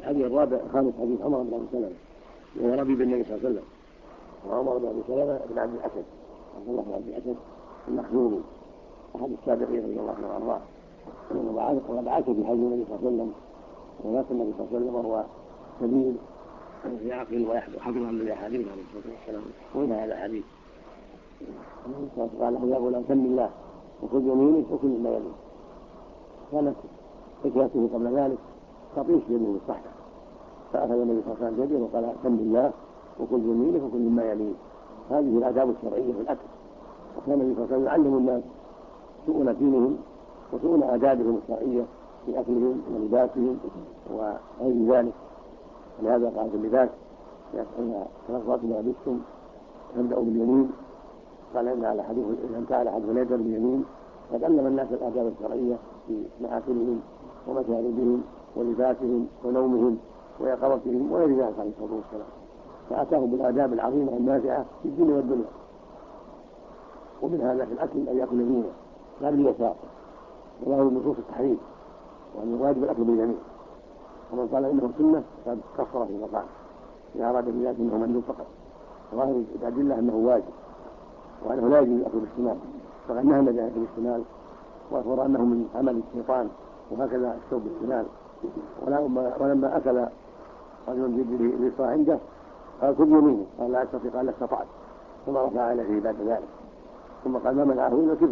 الحديث الرابع خامس حديث عمر بن ابي سلمه وهو ربيب النبي صلى الله عليه وسلم، وعمر بن ابي سلمه بن عبد الاسد، عبد الله بن عبد الاسد المخزومي احد السابقين رضي الله عنه وارضاه، وقد عاش في حج النبي صلى الله عليه وسلم، ومات النبي صلى الله عليه وسلم وهو سليم يعقل وحفظ عن الاحاديث عليه الصلاه والسلام. ومن هذا الحديث قال له يا غلام سم الله وخذ يمينك وكل مما يليك. كانت حكايته قبل ذلك تطيش يمين الصحراء، فاخذ النبي صلى الله عليه وسلم بيده وقال سم الله وكل يمينك وكل مما يليك. هذه الاداب الشرعيه في الاكل، وكان النبي صلى الله عليه وسلم يعلم الناس شؤون دينهم وشؤون آدابهم الشرعية في أكلهم ولباسهم وغير ذلك. ولهذا قال في اللباس إذا تلفظت ما لبستم تبدأوا باليمين، قال إن على حديث إذا انتهى حديث ليس باليمين. قد علم الناس الآداب الشرعية في مآكلهم ومشاربهم ولباسهم ونومهم ويقظتهم وغير ذلك عليه الصلاة والسلام، فأتاهم بالآداب العظيمة النافعة في الدين والدنيا. ومن هذا في الأكل أن يأكل يمينه لا باليسار، وله نصوص التحريم وأن الواجب الأكل باليمين، ومن قال إنه سنة فقد كفر في مقام إذا أراد بذلك إنه مندوب فقط. ظاهر الأدلة أنه واجب وأنه لا يجوز الأكل بالشمال، فقد نهى النبي عن بالشمال وأخبر أنه من عمل الشيطان، وهكذا الشرب بالشمال. ولما أكل رجل بيده اليسرى عنده قال خذ يمينه، قال لا أستطيع، قال لا استطعت، ثم رفع عليه بعد ذلك، ثم قال ما منعه إلا كبر.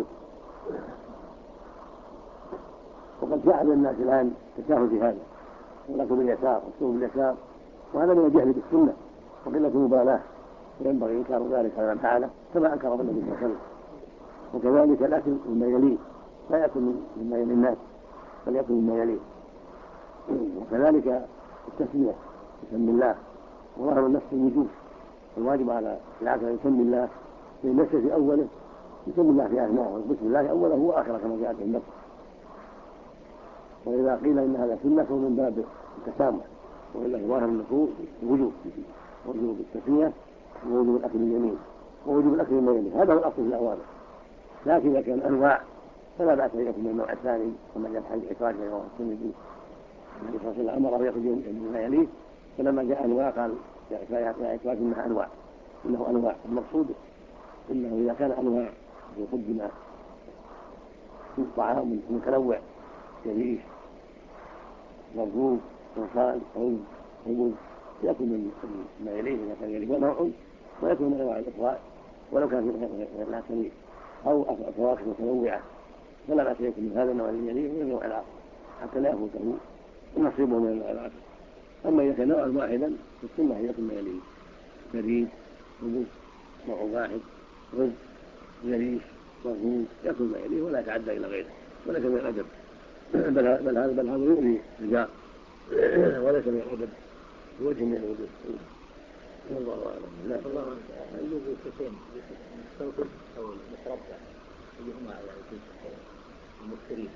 وقد جعل الناس الآن تساهل في هذا، والأكل باليسار والشرب باليسار، وهذا من الجهل بالسنة وقلة المبالاة، وينبغي إنكار ذلك على من فعله كما أنكر النبي صلى الله عليه وسلم. وكذلك الأكل مما يليه، لا يأكل مما يلي الناس بل يأكل مما يليه. وكذلك التسمية بسم الله، وظهر النفس الوجوب، الواجب على العاكل أن يسمي الله في النفس في أوله، يسمي الله في أثناءه، بسم الله أوله وآخره كما جاء في النفس. وإذا قيل إن هذا سنة فهو من باب التسامح، وإلا ظاهر النصوص وجوب التسمية ووجوب الأكل باليمين ووجوب الأكل مما يليه، هذا هو الأصل في الأوامر. لكن إذا كان أنواع فلا بأس أن يأكل من النوع الثاني، كما جاء في حديث عكاشة رواه الترمذي النبي صلى الله عليه وسلم أمره يأكل مما يليه، فلما جاء أنواع قال يا عكاشة إنها أنواع، إنه أنواع. المقصود إنه إذا كان أنواع يقدم من طعام متنوع كريش مرغوب وصال رز رز، يأكل مما يليه إذا كان يليه نوع، ويأكل من أنواع الإخراء ولو كان في لا كريم، أو فواكه متنوعة، فلا بأس يأكل من هذا النوع الذي يليه ومن النوع الآخر حتى لا يفوته نصيبه من النوع الآخر. أما إذا كان نوعا واحدا فالسنة يأكل ما يليه كريم رز نوع واحد، رز جريش مرغوب، يأكل ما يليه ولا يتعدى إلى غيره، وليس من الأدب بل هذا يؤذي الجار وليس من الأدب بوجه من الوجوه. والله أعلم. لا الله يوجد الشيخين المستوطن أو المتربع أيهما يعني في المكثرين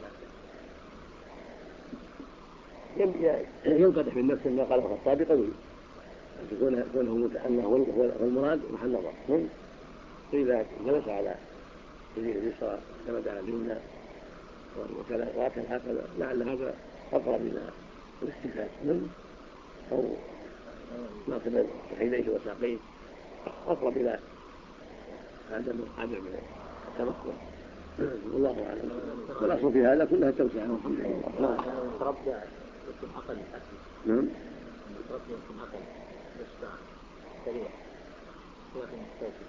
ينقدح من نفس ما قاله الخطابي قوي، كونه هو المراد محل نظر. فإذا جلس على يمين اليسرى اعتمد على اليمنى وأكل هكذا لعل هذا أقرب إلى الاستفادة أو ناصب فخذيه وساقيه أقرب إلى عدم التمكن، والله أعلم. والأصل في هذا كلها التوسعة والحمد لله. تربع يكون أقل أكل. نعم. تربع يكون أقل يشبع سريع ولكن مستوفي.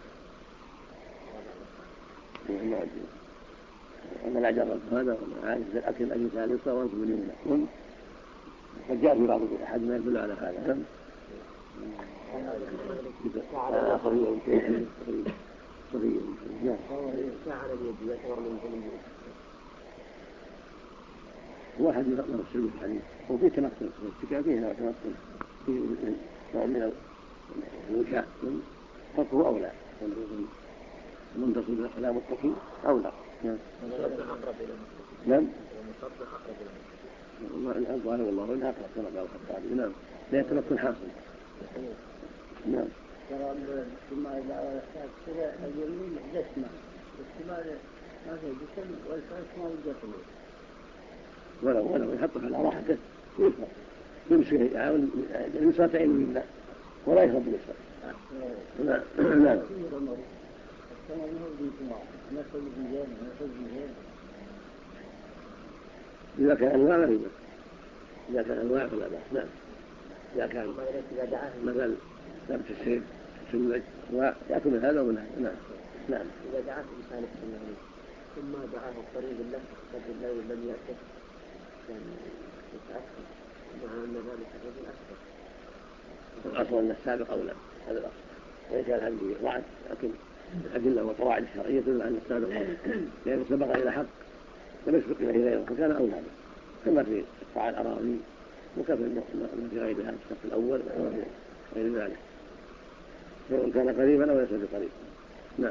لا أدري. أنا لا جربت هذا عاجز الأكل أي ثالثة وأنت من يمنى. قد جاء في بعض أحد ما يدل على هذا. صغير. واحد يقرأ السلوك الحديث وفيه تنقل، فيه نوع تنقل فيه نوع من الوشاء فهو أولى منتصر إلى كلام التكي أولى. نعم. نعم. والله والله إنها أقرب كما قال الخطابي. نعم. لا يتنقل حاصل. نعم. ثم إذا كذا اليمين جسمه والشمال ما في جسم والفرس ما في جسم، ولو يحطه على راحته ويفرق يمسك اليسرى تعين اليمنى ولا يشرب باليسرى. نعم. إذا كان أنواع ما في بأس، إذا كان أنواع فلا بأس. نعم. إذا كان مثل لبس السيف سلج ويأكل من هذا ومن هذا. نعم. إذا دعاه إنسان السنة ثم دعاه قريب له قد الليل لم يأته يعني يتأكد مع أن ذلك الرجل أكبر. الأصل أن السابق أولى، هذا الأصل. وإن كان هذه ضعف لكن الأدلة والقواعد الشرعية تدل أن السابق أولى، لأنه سبق إلى حق لم يسبق إليه غيره فكان أولى به، كما في قطاع الأراضي وكفى ما في غيرها في الصف الأول وفي غير ذلك، سواء كان قريبا أو ليس بقريب. نعم.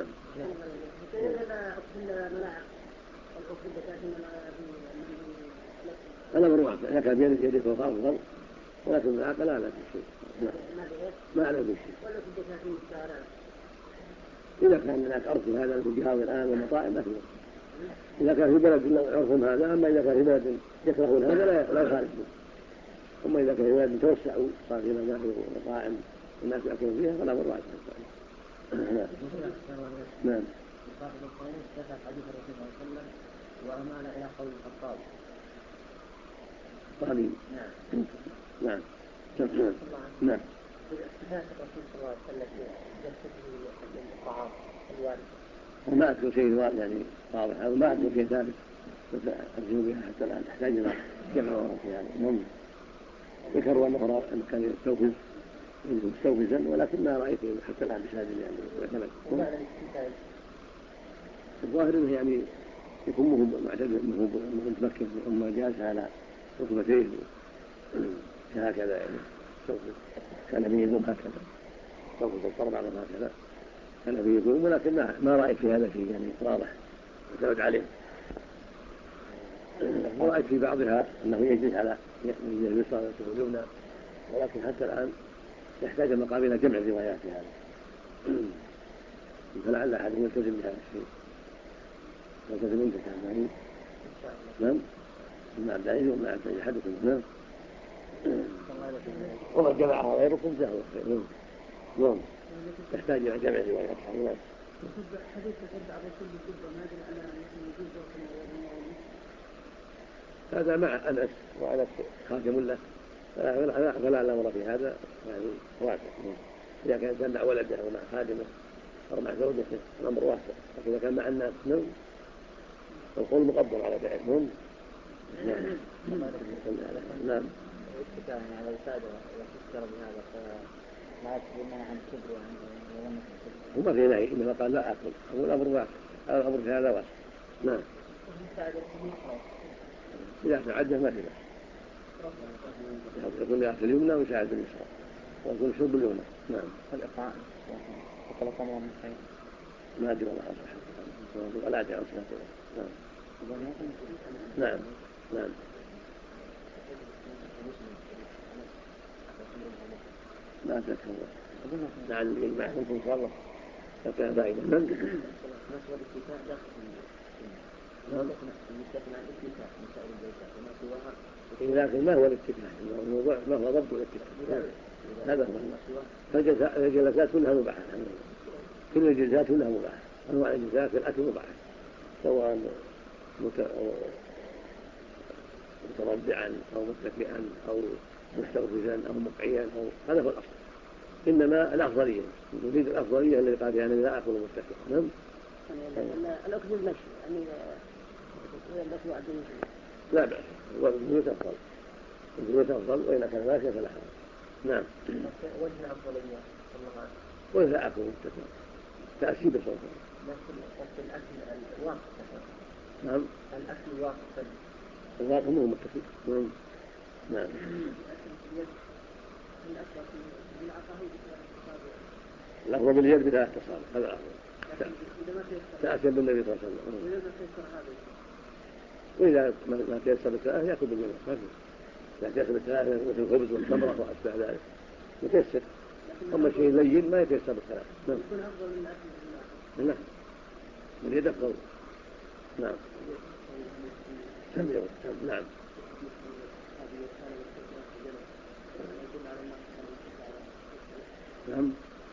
الأمر واحد، إذا كان بيدك فوق أفضل، ولكن بالعقل لا بأس بشيء. ما عليه بشيء. إذا كان هناك عرف هذا في الجهاد الآن والمطاعم ما في. إذا كان في بلد عرفهم هذا، أما إذا كان في بلد يكرهون هذا لا يخالف منه. أما إذا كان في بلد توسعوا صار في مذاهب ومطاعم الناس يأكلون فيها فلا مر واحد. نعم. وأمال إلى قول الخطاب. قليل. نعم. نعم. صفات الرسول صلى الله عليه وسلم جسده الطعام الوارد. وما أذكر شيء يعني واضح، أو ما أذكر شيء ثابت أرجو بها حتى الآن تحتاج إلى جمع ورقة يعني. المهم ذكروا أنه كان مستوفزا ولكن ما رأيت حتى الآن بشهادة يعني يعتمد. الظاهر أنه يعني يكون مهو معتدل أنه متمكن أما جالس على ركبتيه هكذا يعني كان فيه يقوم هكذا توقف الطرب على هكذا كان فيه يقوم، ولكن ما رأيت في هذا شيء يعني واضح يعتمد عليه. ورأيت في بعضها أنه يجلس على اليسرى ويكتب اليمنى، ولكن حتى الآن يحتاج المقام إلى جمع الروايات في هذا، فلعل أحد يلتزم بهذا الشيء. يلتزم أنت كان نعم مع الدعيل ومع الدعيل حدث نعم. ومن جمعها غيركم جاء الخير. نعم. تحتاج إلى جمع روايات. هذا مع أنس وأنس خادم له فلا الأمر في هذا يعني واسع. إذا كان كان مع ولده ومع خادمه أو مع زوجته الأمر واسع، لكن إذا كان مع الناس نعم القول مقدم على فعلهم. نعم. نعم. اتكاء على الفائدة وتذكر بهذا فلا يتكلمون عن كبر وعن وما في نهي، إنما قال لا أكل، هو الأمر واسع، الأمر في هذا واسع. نعم. إذا تعدى ما في بأس، يكون يأكل اليمنى ويساعد اليسرى ويكون شرب اليمنى. نعم. الإقراء وكل قمر من خير ما أدري والله أصح ولا أدري أصح. نعم. نعم. نعم. ما تذكر لعل الإجماع منكم إن شاء الله فكان فائدة. نعم. لكن ما هو الاتكاء؟ الموضوع ما هو ضبط الاتكاء، هذا هو. فالجلسات كلها مباحة، كل الجلسات كلها مباحة، أنواع الجلسات في الأكل مباحة، سواء متربعا أو متكئا أو مستوفزا أو مقعيا أو هذا هو الأصل. إنما الأفضلية نريد الأفضلية اللي قال يعني لا أكل متكئا. نعم. الأكل المشي يعني يلبس وعد لا بأس، والبيوت أفضل، البيوت أفضل، وإذا كان ماشيا فلا حرج. نعم. وجه أفضلية ولا أكل متكئا تأسيب صوته. لكن الأكل الواقف. نعم. الأكل واقف. الواقف هو متكئ. نعم. نعم. الأفضل باليد بلا اتصال، هذا أفضل. تأسيب بالنبي صلى الله عليه وسلم. وإذا ما تيسر بالثلاثة يأكل باليمين، ما في. إذا تيسر بالثلاثة مثل الخبز والتمرة وأشبه ذلك يتيسر. أما شيء لين ما يتيسر بالثلاثة. نعم. لا، باليد أفضل. نعم. نعم. نعم.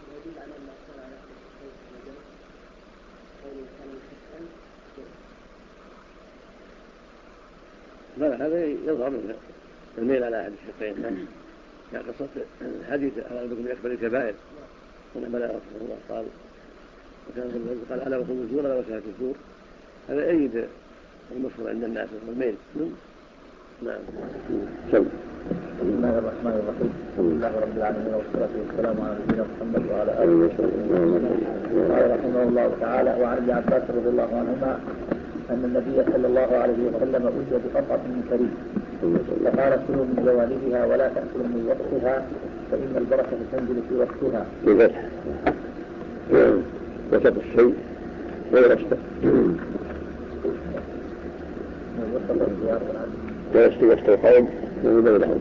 لا هذا يظهر منه الميل على أحد الشقين يعني قصة الحديث على أنكم بأكبر الكبائر ونعم لا رسول الله قال وكان قال ألا وقوم الزور ألا وشهادة الزور هذا أيد المشهور عند الناس الميل. نعم. بسم الله الرحمن الرحيم. الحمد لله رب العالمين والصلاة والسلام على نبينا محمد وعلى آله وصحبه. قال رحمه الله تعالى: وعن ابن عباس رضي الله عنهما أن النبي صلى الله عليه وسلم أتي بقطعة من كريم فقال: كلوا من جوانبها ولا تأكلوا من وسطها فإن البركة تنزل في وسطها. بفتح وسط الشيء ويرشد ويشتي القوم من بينهم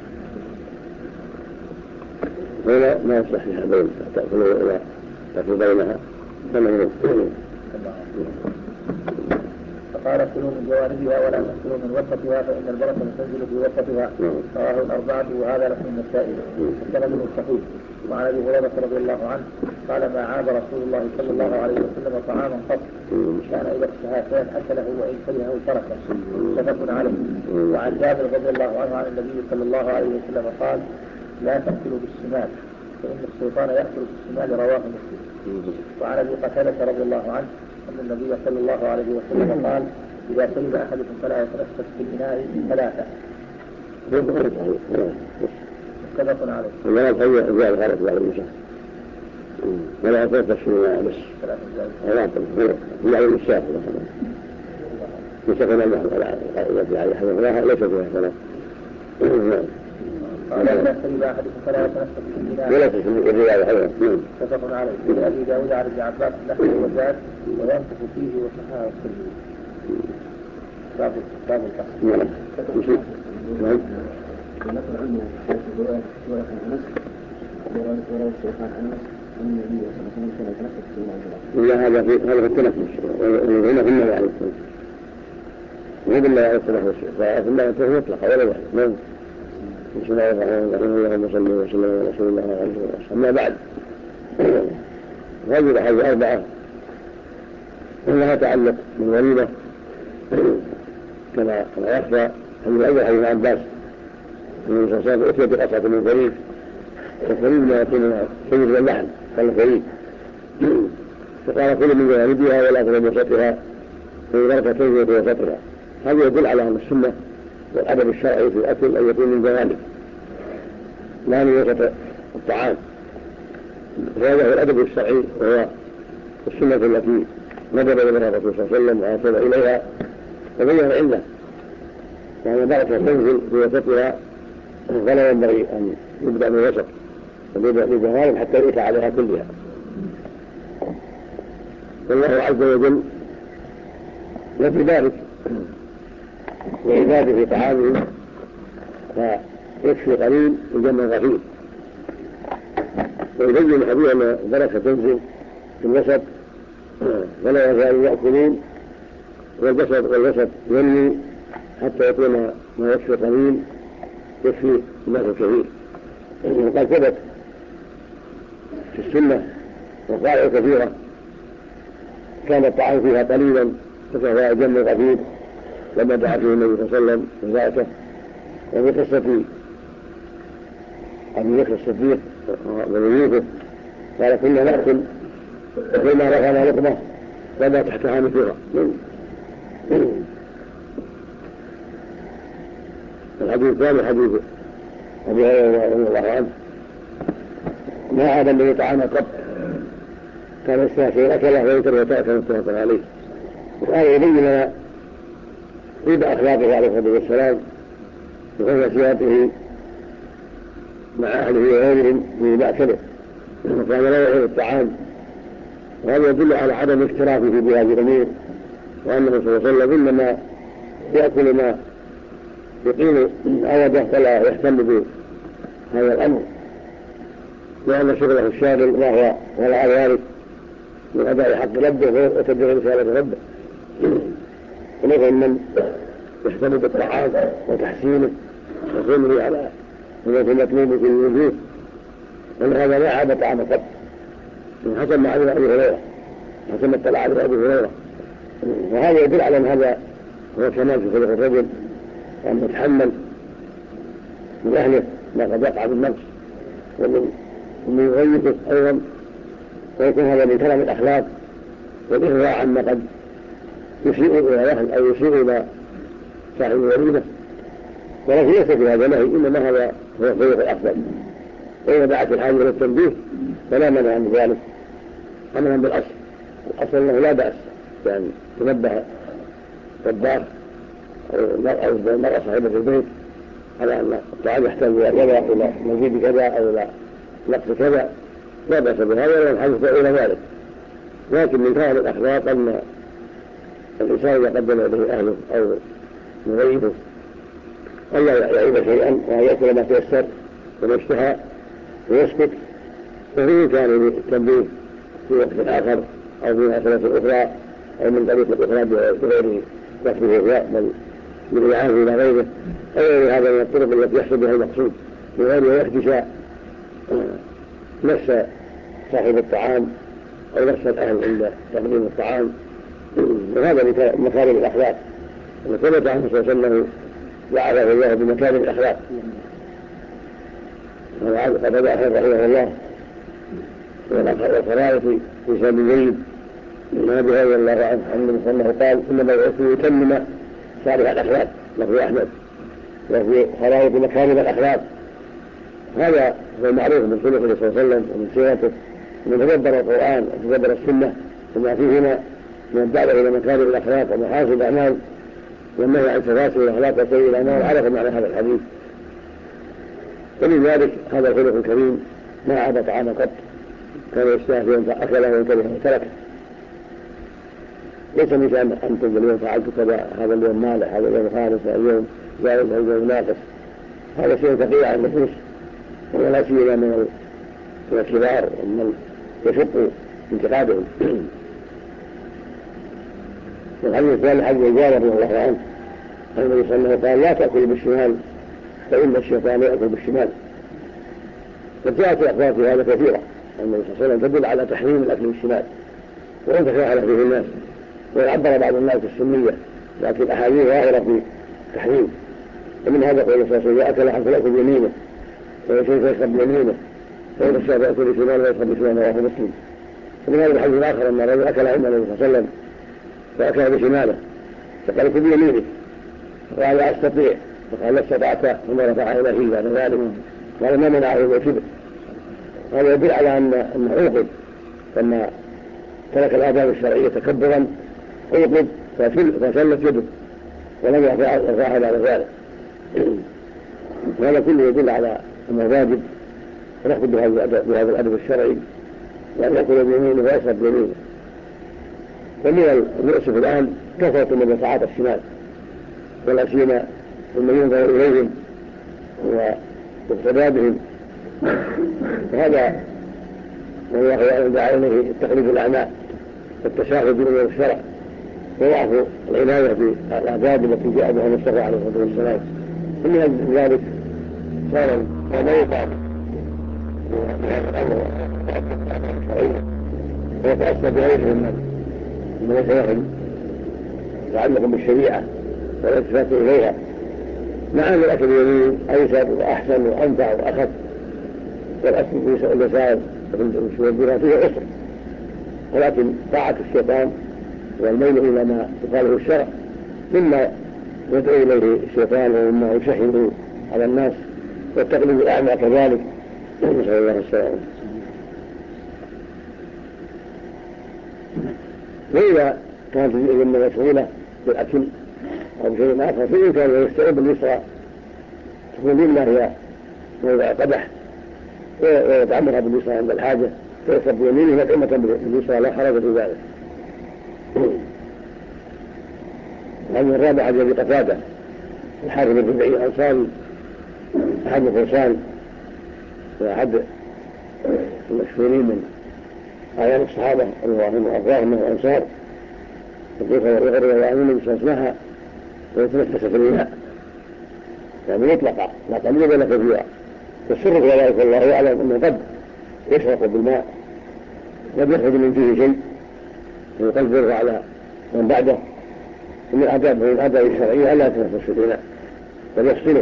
ولا ما يصلح فيها بين تأكل بينها كما يريد. فقال: كلوا من جوانبها ولا تأكلوا من وسطها فإن البركة تنزل في وسطها. رواه الأربعة وهذا لفظ النسائي وسنده صحيح. وعن أبي هريرة رضي الله عنه قال: ما عاب رسول الله صلى الله عليه وسلم طعاما قط كان إذا اشتهى شيئا أكله وإن كرهه تركه. متفق عليه. وعن جابر رضي الله عنه عن النبي صلى الله عليه وسلم قال: لا تأكلوا بالشمال فإن الشيطان يأكل بالشمال. رواه مسلم. وعن أبي قتادة رضي الله عنه أن النبي صلى الله عليه وسلم قال: إذا شرب أحدكم فلا يتنفس في الإناء ثلاثة. متفق عليه. ولا تهيئ زي الغلط بعد المسح ولا يتنفس في الإناء بس ولا تنفس يعني الشاف مسكنا المحل على حفظها ليس فيها ثلاث. إذا شرب أحدكم فلا يتنفس في الإناء ولا تسمى الرواية حفظها. متفق عليه. أبي داود عن ابن عباس نحو وزاد وينفخ فيه وصححه الترمذي. باب الفحص. نعم. ونقل عنه رواية أنس ورواية الشيخان أنس أن النبي صلى الله عليه وسلم كان يتنفس في المعجلات. لا هذا في التنفس وهنا في النبي عليه الصلاة والسلام وهو بالله عليه الصلاة والسلام فالله يتنفس مطلقا ولا واحد. نعم. بسم الله الرحمن الرحيم. اللهم صل وسلم على رسول الله عليه وسلم. أما بعد هذه الأحاديث أربعة كلها تعلق بالوليمة كما يخفى حديث أول حديث عباس من صلى الله عليه وسلم أتي بقطعة من فريق والفريق ما يكون سيد اللحم قال الفريق فقال: كل من جوانبها ولا تأكل من وسطها فإن البركة تنزل في وسطها. هذا يدل على أن السنة والأدب الشرعي في الأكل أن يكون من جوانب لا من وسط الطعام. هذا هو الأدب الشرعي وهو السنة التي ندب بها الرسول صلى الله عليه وسلم وأرشد إليها وبين العلة وأن البركة تنزل في وسطها فلا ينبغي أن يبدأ من وسط بجوانب حتى يؤتى عليها كلها. والله عز وجل يفي ذلك وعباده في طعامه فيكفي قليل ويجمع كثير ويبين حديث أن البركة تنزل في الوسط ولا يزال يأكلون والوسط ينمي حتى يكون ما يكفي قليل يكفي الناس الكثير. وقد ثبت في السنة وقائع كثيرة كان الطعام فيها قليلا فكفى جمع كثير لما دعا فيه النبي صلى الله عليه وسلم وذاته. وفي قصة أبي بكر الصديق ويوسف قال: كنا نأكل وكلما رفعنا لقمة فما تحتها مثلها. الحديث الثاني حديث أبي هريرة رضي الله عنه: ما عاد الذي طعام قط كان يستهزئ أكله ويكره تأكل متفق عليه. وهذا يبين لنا طيب أخلاقه عليه الصلاة والسلام وحسن سيرته مع أهله وغيرهم من مأكله وكان لا يحب الطعام. وهذا يدل على عدم اكترافه بهذه الأمور وأنه صلى الله عليه وسلم إنما يأكل ما يقيم أوده فلا يهتم بهذا الأمر لأن شغله الشاغل وهو ولا ذلك من أداء حق ربه وتبليغ رسالة ربه. ولكن من يهتم بالطعام وتحسينه وقومه على وليس مطلوب في الوجوه، وأن هذا لا عاب طعام قط، حسب ما علم أبي هريرة، حسب ما اطلع عليه أبي هريرة. وهذا يدل على أن هذا هو كمال في خلق الرجل، وأن يتحمل من أهله ما قد يقع بالنفس ومن يغيثه أيضا، ويكون هذا من كلام الأخلاق والإغراء عما قد يسيء إلى أهل أو يسيء إلى صاحب الوليدة. ولكن ليس في هذا نهي، إنما هذا هو الخلق الأفضل. وإذا دعت الحاجة إلى التنبيه فلا مانع من ذلك عملا بالأصل. الأصل أنه لا بأس يعني تنبه طباخ أو المرأة صاحبة البيت على أن الطعام يحتاج إلى كذا، إلى مزيد كذا، أو إلى نقص كذا، لا بأس بهذا ولا الحاجة إلى ذلك. لكن من كان الأخلاق أن الإنسان إذا قدم إليه أهله أو مغيبه ألا يعيب شيئا، وأن يأكل ما تيسر وما اشتهى ويسكت، وفي إمكانه التنبيه في وقت آخر أو في أسئلة أخرى أو من طريق أخرى بغير رفضه بل بالإعانة إلى غيره أو غير هذا من الطرق التي يحصل بها المقصود بغير يخدش نفس صاحب الطعام أو نفس الأهل عند تقديم الطعام. وهذا من مكارم الأخلاق، وثبت عنه صلى الله عليه وسلم وعده الله بمكارم الأخلاق. وقد أخذ رحمه الله والخرائط في سبيل الجيد من أبي رضي الله عنه أنه صلى الله عليه وسلم قال: إنما بعثت لأتمم صالح الأخلاق، لفظ أحمد، وفي خرائط مكارم الأخلاق. هذا هو المعروف من سنته صلى الله عليه وسلم ومن سيرته، ومن تدبر القرآن وتدبر السنة وما فيهما من الدعوة إلى مكارم الأخلاق ومحاسن الأعمال والنهي عن تفاسد الأخلاق وسيء الأعمال عرف معنى هذا الحديث. ولذلك هذا الخلق الكريم ما عاب طعام قط، كان يستهزئ أن أكله وينتبه وتركه. ليس مثل أن تقول اليوم فعلت كذا، هذا اليوم مالح، هذا اليوم خالص، هذا اليوم زائد، هذا اليوم ناقص. هذا شيء ثقيل على النفوس، ولا سيما من الكبار ومن يشق انتقادهم. والحديث الثاني حديث جابر رضي الله عنه أن النبي صلى الله عليه وسلم قال: لا تأكل بالشمال فإن الشيطان يأكل بالشمال. فجاءت الأخبار في هذا كثيرة أن النبي صلى الله عليه وسلم تدل على تحريم الأكل بالشمال، وأن تفاعل فيه الناس، ويعبر بعض الناس السنية، لكن الأحاديث ظاهرة في تحريم. ومن هذا قول صلى الله عليه وسلم: إذا أكل حتى يأكل بيمينه ويشرب فيشرب بيمينه، وإذا الشاب يأكل بشماله ويشرب بشماله، رواه مسلم. ومن هذا الحديث الآخر أن الرجل أكل عند النبي صلى الله عليه وسلم فأكل بشماله فقال: اكل بيمينه، قال: لا أستطيع، فقال: لا استطعت، ثم رفع إليه بعد ذلك قال: ما منعه وكبر. هذا يدل على أن عوقب لما ترك الآداب الشرعية تكبرا، عوقب فشلت يده ولم يرفعها بعد ذلك. وهذا كله يدل على أنه واجب ونأخذ بهذا الأدب الشرعي، وأن يأكل بيمينه ويشرب بيمينه. ومن المؤسف الآن كثرة من يتعاطى الشمال، ولا سيما ممن ينظر إليهم واقتداء بهم، وهذا والله يدعى إليه التقليد الأعمى والتشاغل بأمور الشرع وضعف العناية بالآداب التي جاء بها المصطفى عليه الصلاة والسلام. ومن ذلك صار ما يفعل بهذا الأمر الشرعي ويتأثر بغيرهم من يتوهم يتعلق بالشريعة والالتفات إليها، مع أن الأكل اليمين أيسر وأحسن وأنفع وأخف، والأكل في اليسار والبناء فيه عسر، ولكن طاعة الشيطان والميل إلى ما يقاله الشرع مما يدعو إليه الشيطان ومما يشهد على الناس، والتقليد الأعمى كذلك، نسأل الله السلامة. وإذا كانت الأمة مشغولة بالأكل أو شيء آخر فإن أن يستعين باليسرى تكون اليمنى هي موضع قدح ويتعملها باليسرى عند الحاجة، فيشرب بيمينه مدعمة باليسرى، لا حرج في ذلك. هذه الرابعة الذي قتاده الحارث بن ربيعي الأنصاري أحد الفرسان وأحد المشهورين من أعيان الصحابة اللهم وأرضاهم من الأنصار، وكيف يغرر العالمين بسمسمها ويتنفس في الماء، يعني مطلقة لا قليلا ولا كثيرا، والسر في ذلك والله يعلم أنه قد يشرق بالماء قد يخرج من فيه شيء ويقدره على من بعده من الآداب الشرعية ألا يتنفس الإناء بل يفصله.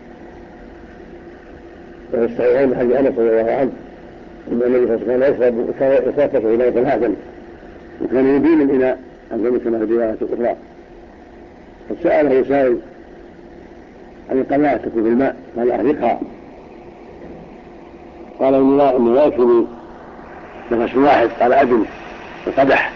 وفي الصحيحين من حديث أنس رضي الله عنه أن النبي صلى الله عليه وسلم كان يتنفس إليه ثلاثا وكان يبين الإناء عن كما في الرواية الأخرى. قد سأله سائل عن القناة تكون في الماء قال أحرقها، قال إني لا يكفي نفس واحد قال أدم القدح.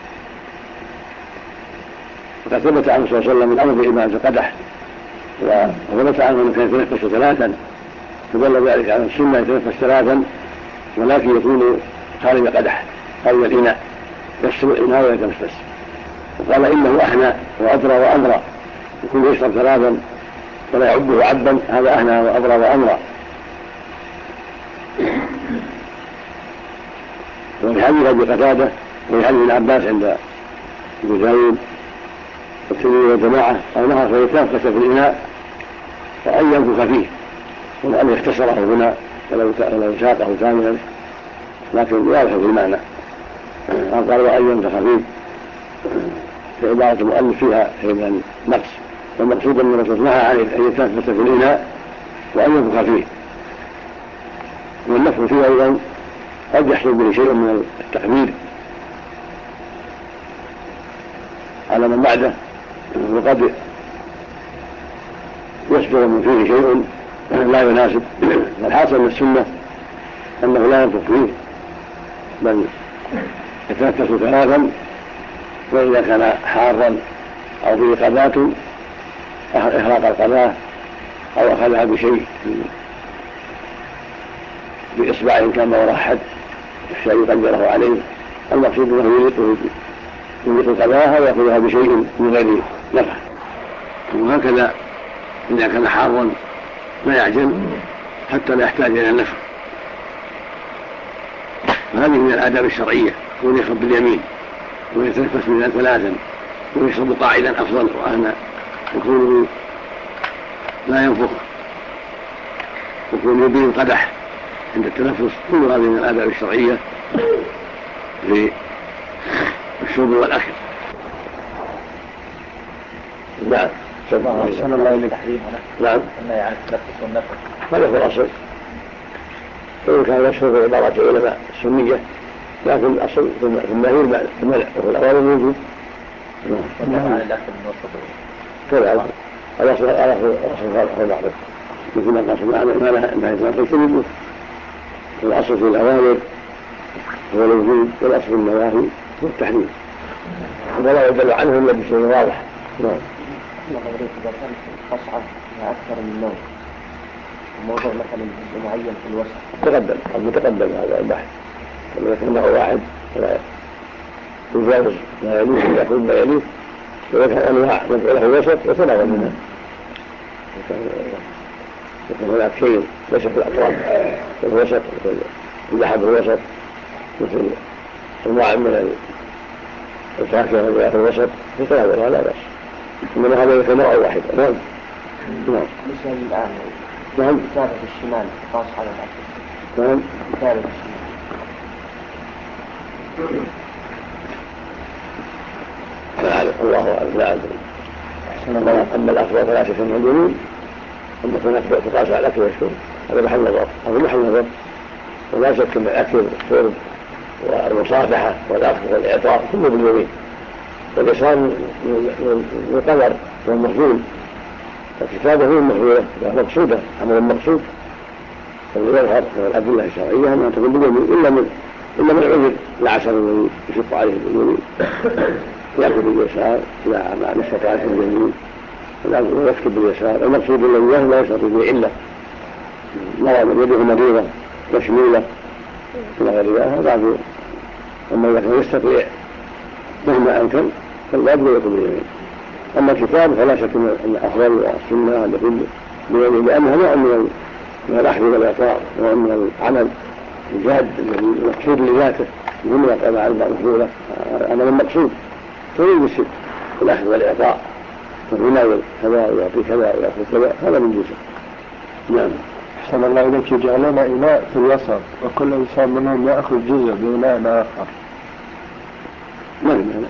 وقد ثبت عنه صلى الله عليه وسلم من أمر بإبادة القدح، وثبت عنه أنه كان يتنفس ثلاثا، فدل ذلك على السنة يتنفس ثلاثا ولكن يكون خارج قدح خارج الإناء يغسل الإناء ويتنفس. وقال إنه أحنى وأدرى وأمرى، يكون يشرب ثلاثا ولا يعبه عبا، هذا أحنى وأدرى وأمرى. وفي حديث أبي قتادة وفي حديث ابن عباس عند ابن داود والترمذي والجماعة قال نهى فيتنفس في الإناء وأن ينفخ فيه، وأن يختصره هنا ولو ساقه كاملا لكن واضح في المعنى. قال وأن ينفخ فيه في عبارة المؤلف فيها من نقص، والمقصود أن الرسول نهى عن أن يتنفس في الإناء وأن ينفخ فيه. والنفخ فيه أيضا قد يحصل به شيء من التقدير على من بعده، وقد يصدر من فيه شيء لا يناسب. الحاصل من السنة أنه لا ينفخ فيه بل يتنفس ثلاثا، وإذا كان حارا أو فيه قذاة إحراق القذاة أو أخذها بشيء بإصبع كان مرحد الشيء يقدره عليه، المقصود أنه يليق القذاة ويأخذها بشيء من غير نفع. وهكذا إذا كان حارا لا يعجل حتى لا يحتاج إلى النفع. وهذه من الآداب الشرعية، ويشرب باليمين ويتنفس من ثلاثا ويشرب قاعدا أفضل وأهنى، وكونه لا ينفخ وكونه يبين القدح عند التنفس، كل هذه من الآداب الشرعية في الشرب والأكل. نعم. أحسن الله إليك. نعم. يعني التنفس والنفخ هذا هو الأصل، وإن كان يشهر في عبارة العلماء السنية، لكن الأصل في النهي المنع وفي الأوامر الوجوب. والنهي عن الأكل والشرب كذا الأصل هو المعروف، مثل ما قال سبحانه ما نهى فاجتنبوه. الأصل في الأوامر هو الوجوب، والأصل في النواهي هو التحريم، ولا يدل عنه إلا بشيء واضح. نعم. إذا كان تصعد أكثر من نوع وموضوع مثلا معين في الوسط متقدم هذا البحث، إذا كان نوع واحد فلا يجاوز ما يليه يأخذ ما يليه، وإذا كان أنواع ندعو له الوسط يتناول منها. يكون هناك شيء ليس في الأطراف في الوسط، مثل اللحم في الوسط، مثل أنواع من الفاكهة في الوسط يتناولها لا بأس، إنما هذا يكون نوع واحد. نعم. مثل الآن نعم. كتابة الشمال خاص على الأكل. نعم. كتابة الشمال. الله أعلم. لا أدري. أما الأفضل فلا شك أنه الجنون، أما هناك تقاس على الأكل والشرب هذا محل نظر، هذا محل نظر. ولا شك أن الأكل والشرب والمصافحة والأخذ والإعطاء كله باليمين، والإسلام من القدر والمخزون، الكتابة هي المخزونة مقصودة، أمر مقصود. فليظهر من الأدلة الشرعية أنها تكون باليمين إلا من عذر العسل الذي يشق عليه باليمين يأكل باليسار إذا ما استطاع باليمين ويكتب باليسار. المقصود الذي لا يشرط به علة، لا يده مريضة مشمولة إلى غير ذلك هذا. أما إذا كان يستطيع مهما أمكن فلا يكون باليمين. أما الكتاب فلا شك أن الأفضل والسنة أن يكون باليمين، لأنها نوع من الأخذ والإعطاء ومن العمل الجاد الذي مقصود لذاته بدون يقع على المقصودة. أمر المقصود تريد الست الأخذ والإعطاء، فيناول كذا ويعطي كذا ويأخذ كذا، هذا من جنسه. نعم. أحسن الله إليك، يجعلون إناء في الوسط وكل إنسان منهم يأخذ جزء بإناء آخر. ما المعنى؟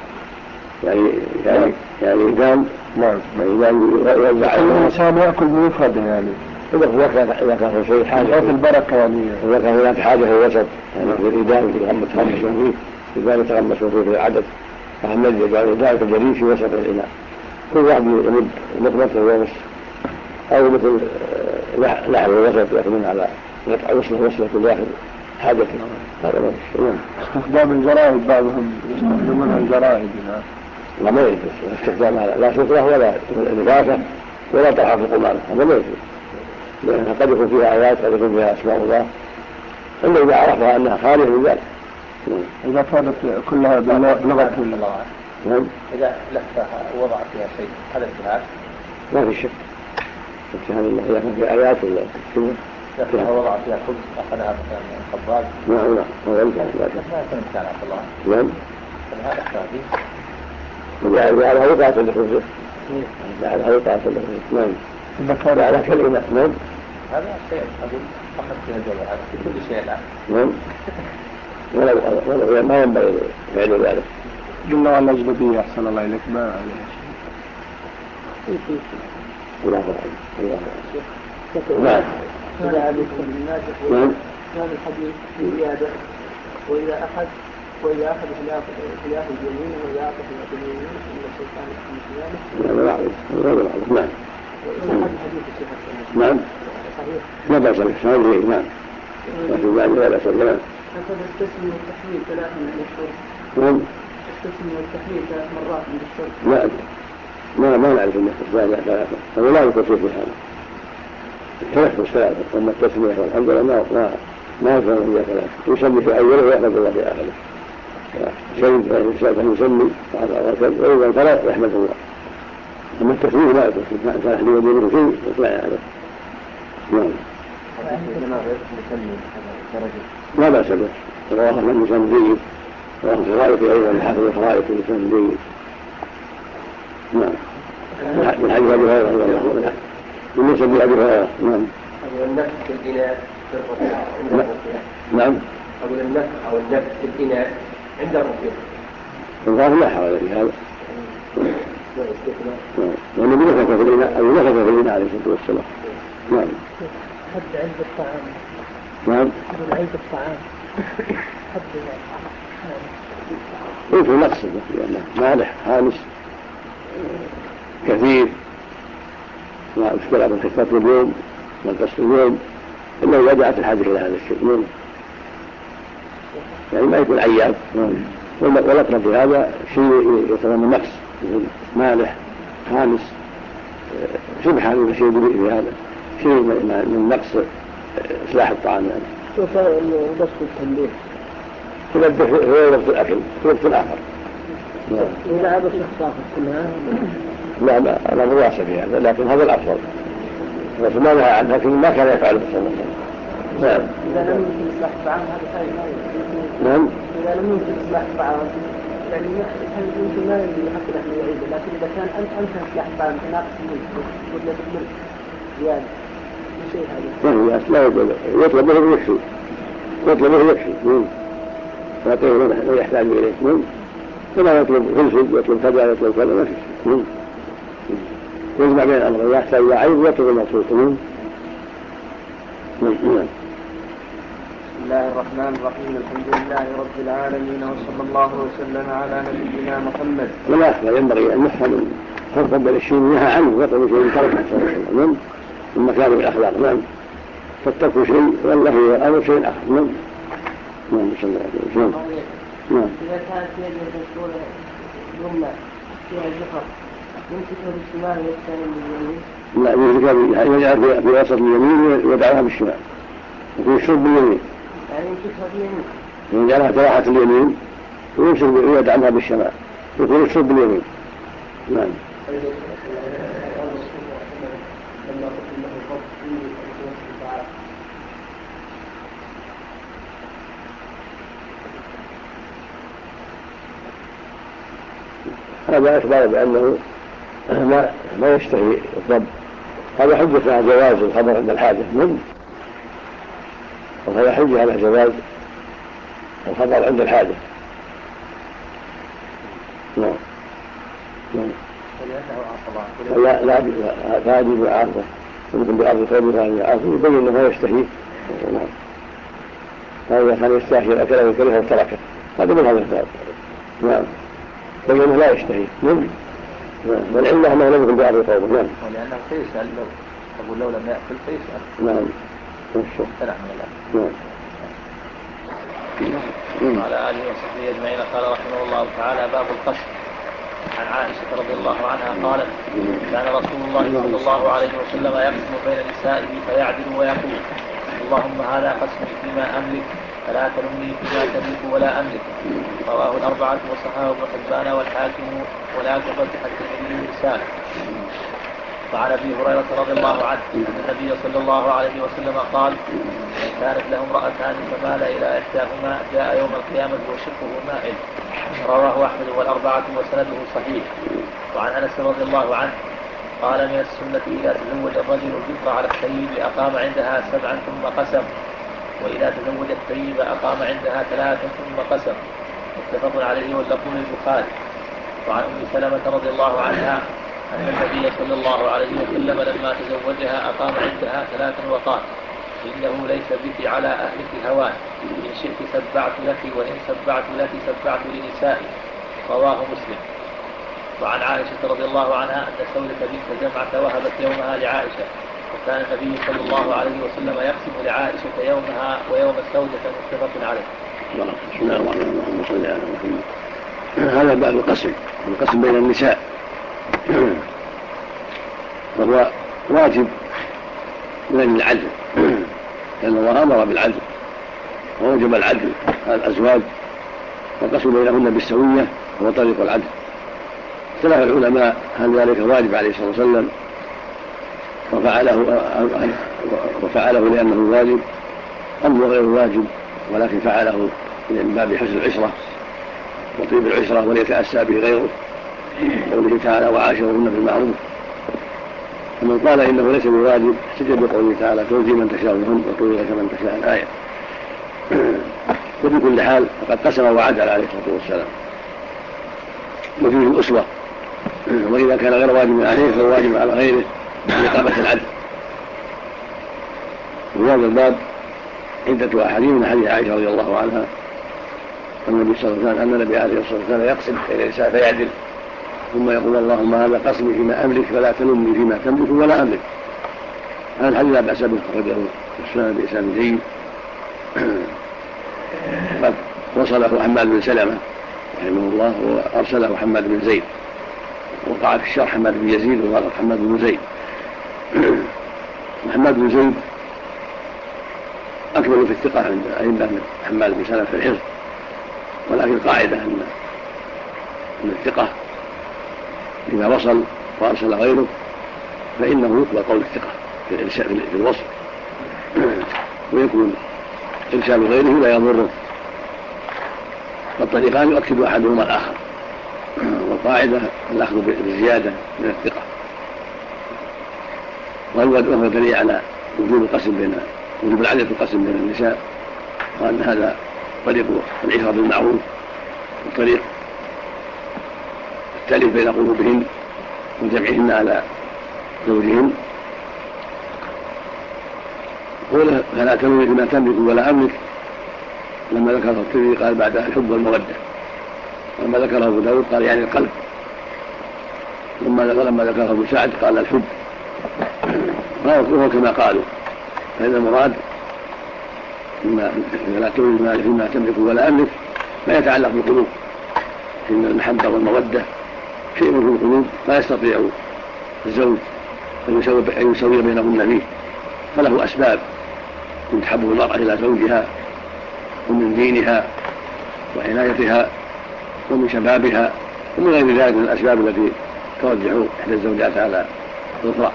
يعني كان نعم. يوزع كل إنسان يأكل بمفرده يعني. إذا كان شيء حاجة في البركة يعني. إذا كان هناك حاجة في الوسط يعني في الإداء يتغمسون فيه إذا يتغمسون فيه في العدد، فهم يجعل ذلك الجليل في وسط الإناء، كل واحد يمد مطمئنة ويمس، أو مثل لحم الوسط يأخذون على قطع وصلة كل واحد حاجته. هذا ما فيش. استخدام الجرائد بعضهم يستخدمونها الجرائد. لا ما يجوز استخدام هذا، لا سفرة ولا نفاسة ولا طرح في القمامة، هذا ما يجوز، لأنها قد يكون فيها آيات قد يكون فيها أسماء الله إلا إذا عرفها أنها خارجة من ذلك. إذا كانت كلها بلغة الله. إذا لفها ووضع فيها شيء هذا الجهاز ما في شك. سبحان الله، إذا كان في آيات ولا كذا لفها وضع فيها خبز أخذها مثلا من الخباز. نعم هذا يمكن لا يكون إمكان عبد الله. نعم هذا احتاجي وجعلها وقعة لخبزه، جعلها وقعة لخبزه. نعم جعلها كالإناء. نعم هذا شيء أقول أخذ فيها الجواب هذا في كل شيء الآن. نعم ولا ما ينبغي فعل ذلك. قلنا على الأجنبية أحسن الله إليك ما عليها شيء. الله نعم. نعم. هذا الحديث زيادة، وإذا أخذ خلاف اليمين وإذا أخذ خلاف اليمين إن الشيطان يحكم في ذلك. نعم. وهذا الحديث الشيخ نعم. صحيح. لا بأس به صحيح. نعم. لكن بعد لا بأس به. أخذ التسمية والتحليل 3 من الشرط. نعم. التسمية والتحليل 3 مرات من الشرط. ما نعرف أن التسمية 3 هذا لا يكون في هذا. التنفس 3 أما التسمية والحمد لله ما يفهم إلا 3 يسمي في أوله ويحمد الله في آخره. شيء يسمي وإذا انقرأ يحمد الله. أما التسمية لا يكون كان أحد يدينه شيء يطلع عليه. نعم. لا بأس به، رواه من يسمى جيد، رواه الخرائط أيضا الحافظ الخرائط يسمى جيد. نعم. من حديث أبي هريرة رضي الله عنه من يسمى أبي هريرة. نعم. أقول النفس في الإناء نعم. أقول النفس أو النفس في الإناء عند الركوع. الظاهر لا حرج في هذا. لأنه بنفخ في الإناء أو نفخ في الإناء عليه الصلاة والسلام. نعم. حد عند الطعام. نعم. عند الطعام. حد يمكن نقصد لأنه مالح خالص كثير، ما أشكل على الخفاف اليوم والقصر اليوم إلا إذا جاءت الحاجة إلى هذا الشيء. يعني ما يكون عيان. والأقرب في هذا شيء يتضمن نقص مالح خالص شبه هذا الشيء في هذا شيء من نقص إصلاح الطعام. يعني شوف بس التنبيه تنبه في وقت الأكل في وقت الآخر. إذا عبس الصافة كلها لا أنا مواصل في هذا، لكن هذا الأفضل لكن ما نهى عنه، لكن ما كان يفعله صلى الله عليه وسلم. نعم. إذا لم يمكن إصلاح الطعام هذا خير. نعم. إذا لم يمكن إصلاح الطعام يعني يمكن ما يحصل أن يعيده، لكن إذا كان أمكن إصلاح الطعام ناقص منه ولا بالملك زيادة شيء هذا. لا يطلبه يكفي. لا يحتاج إليه. فلا يطلب فلسل يطلب كذا يطلب كذا ما فيه. يجمع بين الأمر يحتاج إلى عين ويطلب المطلوب. بسم الله الرحمن الرحيم. الحمد لله رب العالمين وصلى الله وسلم على نبينا محمد. والأخبر ينبغي أن نفهم فرقا بين الشيء نهى عنه ويطلب شيء تركه صلى الله عليه وسلم من مكارم الأخلاق. نعم. فاتقوا شيء والله هو الأمر شيء آخر. نعم. صلى الله عليه وسلم. نعم. إذا كانت يد الرسول يمنع فيها الزفر يمسكها بالشمال والثاني باليمين. لا يجعل في وسط اليمين ويدعها بالشمال وفي الشرب باليمين. يعني يمسكها باليمين. يجعلها كراحة اليمين ويدعها بالشمال ويكون الشرب باليمين. نعم. هذا أخبر بأنه ما يشتهي الضب. هذا حجة على جواز الخمر عند الحاجة. وهذا حجة على جواز الخبر عند الحاجة. نعم. لا فادي بعرضه يمكن بعرض ثوبه عن عرضه يبين انه يشتهي. نعم. هذا كان يستحي الاكل وكره وتركه هذا من هذا الباب. نعم. بين انه لا يشتهي. نعم. والعله انه لم يكن بعرض ثوبه. نعم. ولانه فيسال لو تقول لو لم ياكل فيسال. نعم. نعم. وعلى آله وصحبه أجمعين. قال رحمه الله تعالى: باب القسم. عن عائشة رضي الله عنها قالت: كان رسول الله صلى الله عليه وسلم يقسم بين نسائه فيعدل ويقول: اللهم هذا قسمي فيما أملك فلا تلمني فيما تملك ولا أملك. رواه الأربعة وصححه ابن حبان والحاكم ولا تصح الترمذي رسالة. وعن ابي هريره رضي الله عنه ان النبي صلى الله عليه وسلم قال: ان كانت له امرأتان فمال الى احداهما جاء يوم القيامه وشقه مائل. رواه احمد والاربعه وسنده صحيح. وعن انس رضي الله عنه قال: من السنه اذا تزوج الرجل البكر على الثيب اقام عندها 7 ثم قسم، واذا تزوج الثيب اقام عندها 3 ثم قسم. متفق عليه واللفظ للبخاري. وعن ام سلمة رضي الله عنها أن النبي صلى الله عليه وسلم لما تزوجها أقام عندها 3 وقال: إنه ليس بك على أهلك هوان، إن شئت سبعت لك وإن سبعت لك سبعت لنسائي. رواه مسلم. وعن عائشة رضي الله عنها أن سودة بنت زمعة وهبت يومها لعائشة، وكان النبي صلى الله عليه وسلم يقسم لعائشة يومها ويوم سودة. متفق عليه. بسم الله الرحمن الرحيم. صلى الله عليه وسلم. هذا باب القسم بين النساء، وهو واجب من أجل العدل، لأن الله أمر بالعدل ووجب العدل على الأزواج، والقسم بينهن بالسوية هو طريق العدل. اختلف العلماء هل ذلك واجب عليه الصلاة والسلام وفعله لأنه واجب أم غير واجب، ولكن فعله من باب حسن العشرة وطيب العشرة وليتأسى به غيره، قوله تعالى: وعاشرهن بالمعروف. ومن قال إنه ليس بواجب احتج بقوله تعالى: تؤتي من تشاء منهن وتؤتي لك من تشاء. الآية. وفي كل حال فقد قسم وعدل عليه الصلاة والسلام، وفيه الأسوة، وإذا كان غير واجب عليه فهو واجب على غيره لإقامة العدل. وفي هذا الباب عدة أحاديث من حديث عائشة رضي الله عنها أن النبي صلى الله عليه وسلم عليه الصلاة والسلام يقسم بين النساء فيعدل، ثم يقول: اللهم هذا قسمي فيما أملك فلا تلمني فيما تملك ولا أملك. هذا الحديث لا بأس به، أخرجه السنن بإسناد جيد. قد وصله حماد بن سلمة رحمه الله وأرسله حماد بن زيد، وقع في الشرح حماد بن يزيد وغلط حماد بن زيد. حماد بن زيد أكمل في الثقة عند أئمة حماد بن سلمة في الحفظ، ولكن قاعدة أن الثقة إذا وصل وأرسل غيره فإنه يقبل قول الثقة في الوصل، ويكون إرسال غيره لا يضره، فالطريقان يؤكد أحدهما الآخر، والقاعدة الأخذ بالزيادة من الثقة. وهو دليل على وجوب العدل في القسم بين النساء، وأن هذا طريق العشرة بالمعروف، والطريق التأليف بين قلوبهن وجمعهن على زوجهن. قوله: فلا تلمني فيما تملك ولا أملك، لما ذكره الترمذي قال بعدها الحب والمودة، لما ذكره أبو داود قال يعني القلب، لما ذكره ابو سعد قال الحب. وهو كما قالوا، فإن المراد لا تلمني فيما تملك ولا أملك ما يتعلق بالقلوب، إن المحبة والمودة شيء في القلوب لا يستطيع الزوج أن يسوي بينهن فيه، فله أسباب من تحبب المرأة إلى زوجها، ومن دينها وعنايتها ومن شبابها ومن غير ذلك من الأسباب التي ترجح إحدى الزوجات على الأخرى.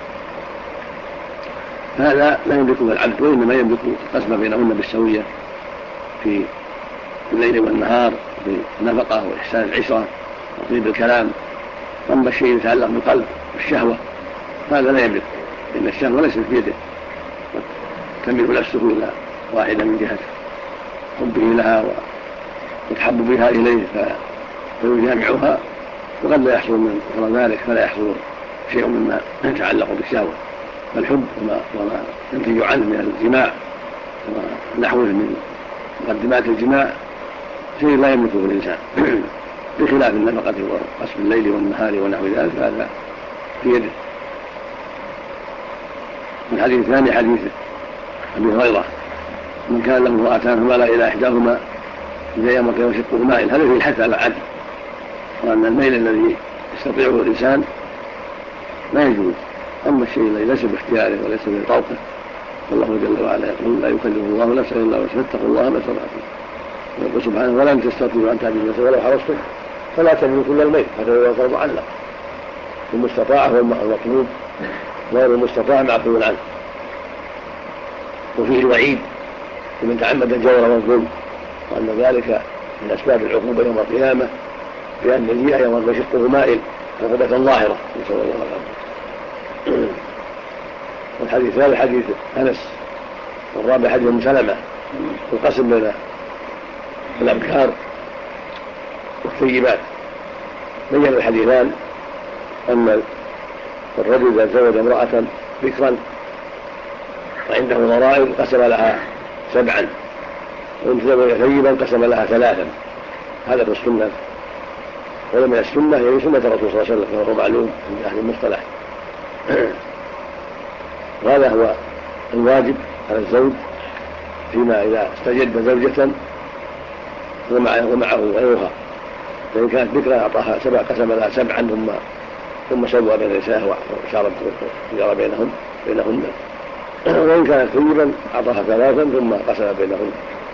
هذا لا يملكه العبد، وإنما يملك القسم بينهن بالسوية في الليل والنهار، في النفقة وإحسان العشرة وطيب الكلام. أما الشيء يتعلق بالقلب والشهوة هذا لا يملك، إن الشهوة ليست بيده، تملك نفسه إلا واحدة من جهة حبه لها وتحببها إليه فيجامعها، وقد لا يحصل من وراء ذلك فلا يحصل شيء مما يتعلق بالشهوة. فالحب وما ينتج عنه من الجماع ونحوه من مقدمات الجماع شيء لا يملكه الإنسان بخلاف النفقة وقصف الليل والنهار ونحو ذلك، هذا في يده. الحديث الثاني حديث أبي هريرة: من كان له امرأتان فمال إلى إحداهما إذا يوم القيامة شقه مائل. هذا فيه الحث على العدل، وأن الميل الذي يستطيعه الإنسان لا يجوز. أما الشيء الذي ليس باختياره وليس بطوقه فالله جل وعلا يقول: لا يكلف الله نفسا إلا وسعها، فاتقوا الله ما استطعتم. ويقول سبحانه: ولن تستطيعوا أن تعدلوا الناس ولو حرصتم فلا تميلوا كل الميل فتذروها فرض معلق. المستطاع هو المطلوب، غير المستطاع معفو عنه. وفيه الوعيد لمن تعمد الجور والظلم، وأن ذلك من أسباب العقوبة يوم القيامة، بأن يجيء يوم يشقه مائل عقوبة ظاهرة، نسأل الله العافية. والحديث الثالث حديث أنس، والرابع حديث أم سلمة القسم بين الأبكار والثيبات. بين الحديثان أن الرجل إذا زوج امرأة بكرا وعنده ضرائر قسم لها 7، وإن تزوج ثيبا قسم لها 3. هذا في السنة، ولم من السنة يعني سنة الرسول صلى الله عليه وسلم كما هو معلوم عند أهل المصطلح. وهذا هو الواجب على الزوج فيما إذا استجد زوجة ومعه غيرها. فإن كانت بكرا أعطاها 7 قسم لها 7 ثم سوى بين النساء وشارب جرى بينهن. وإن كانت ثيبا أعطاها 3 ثم قسم بينهن.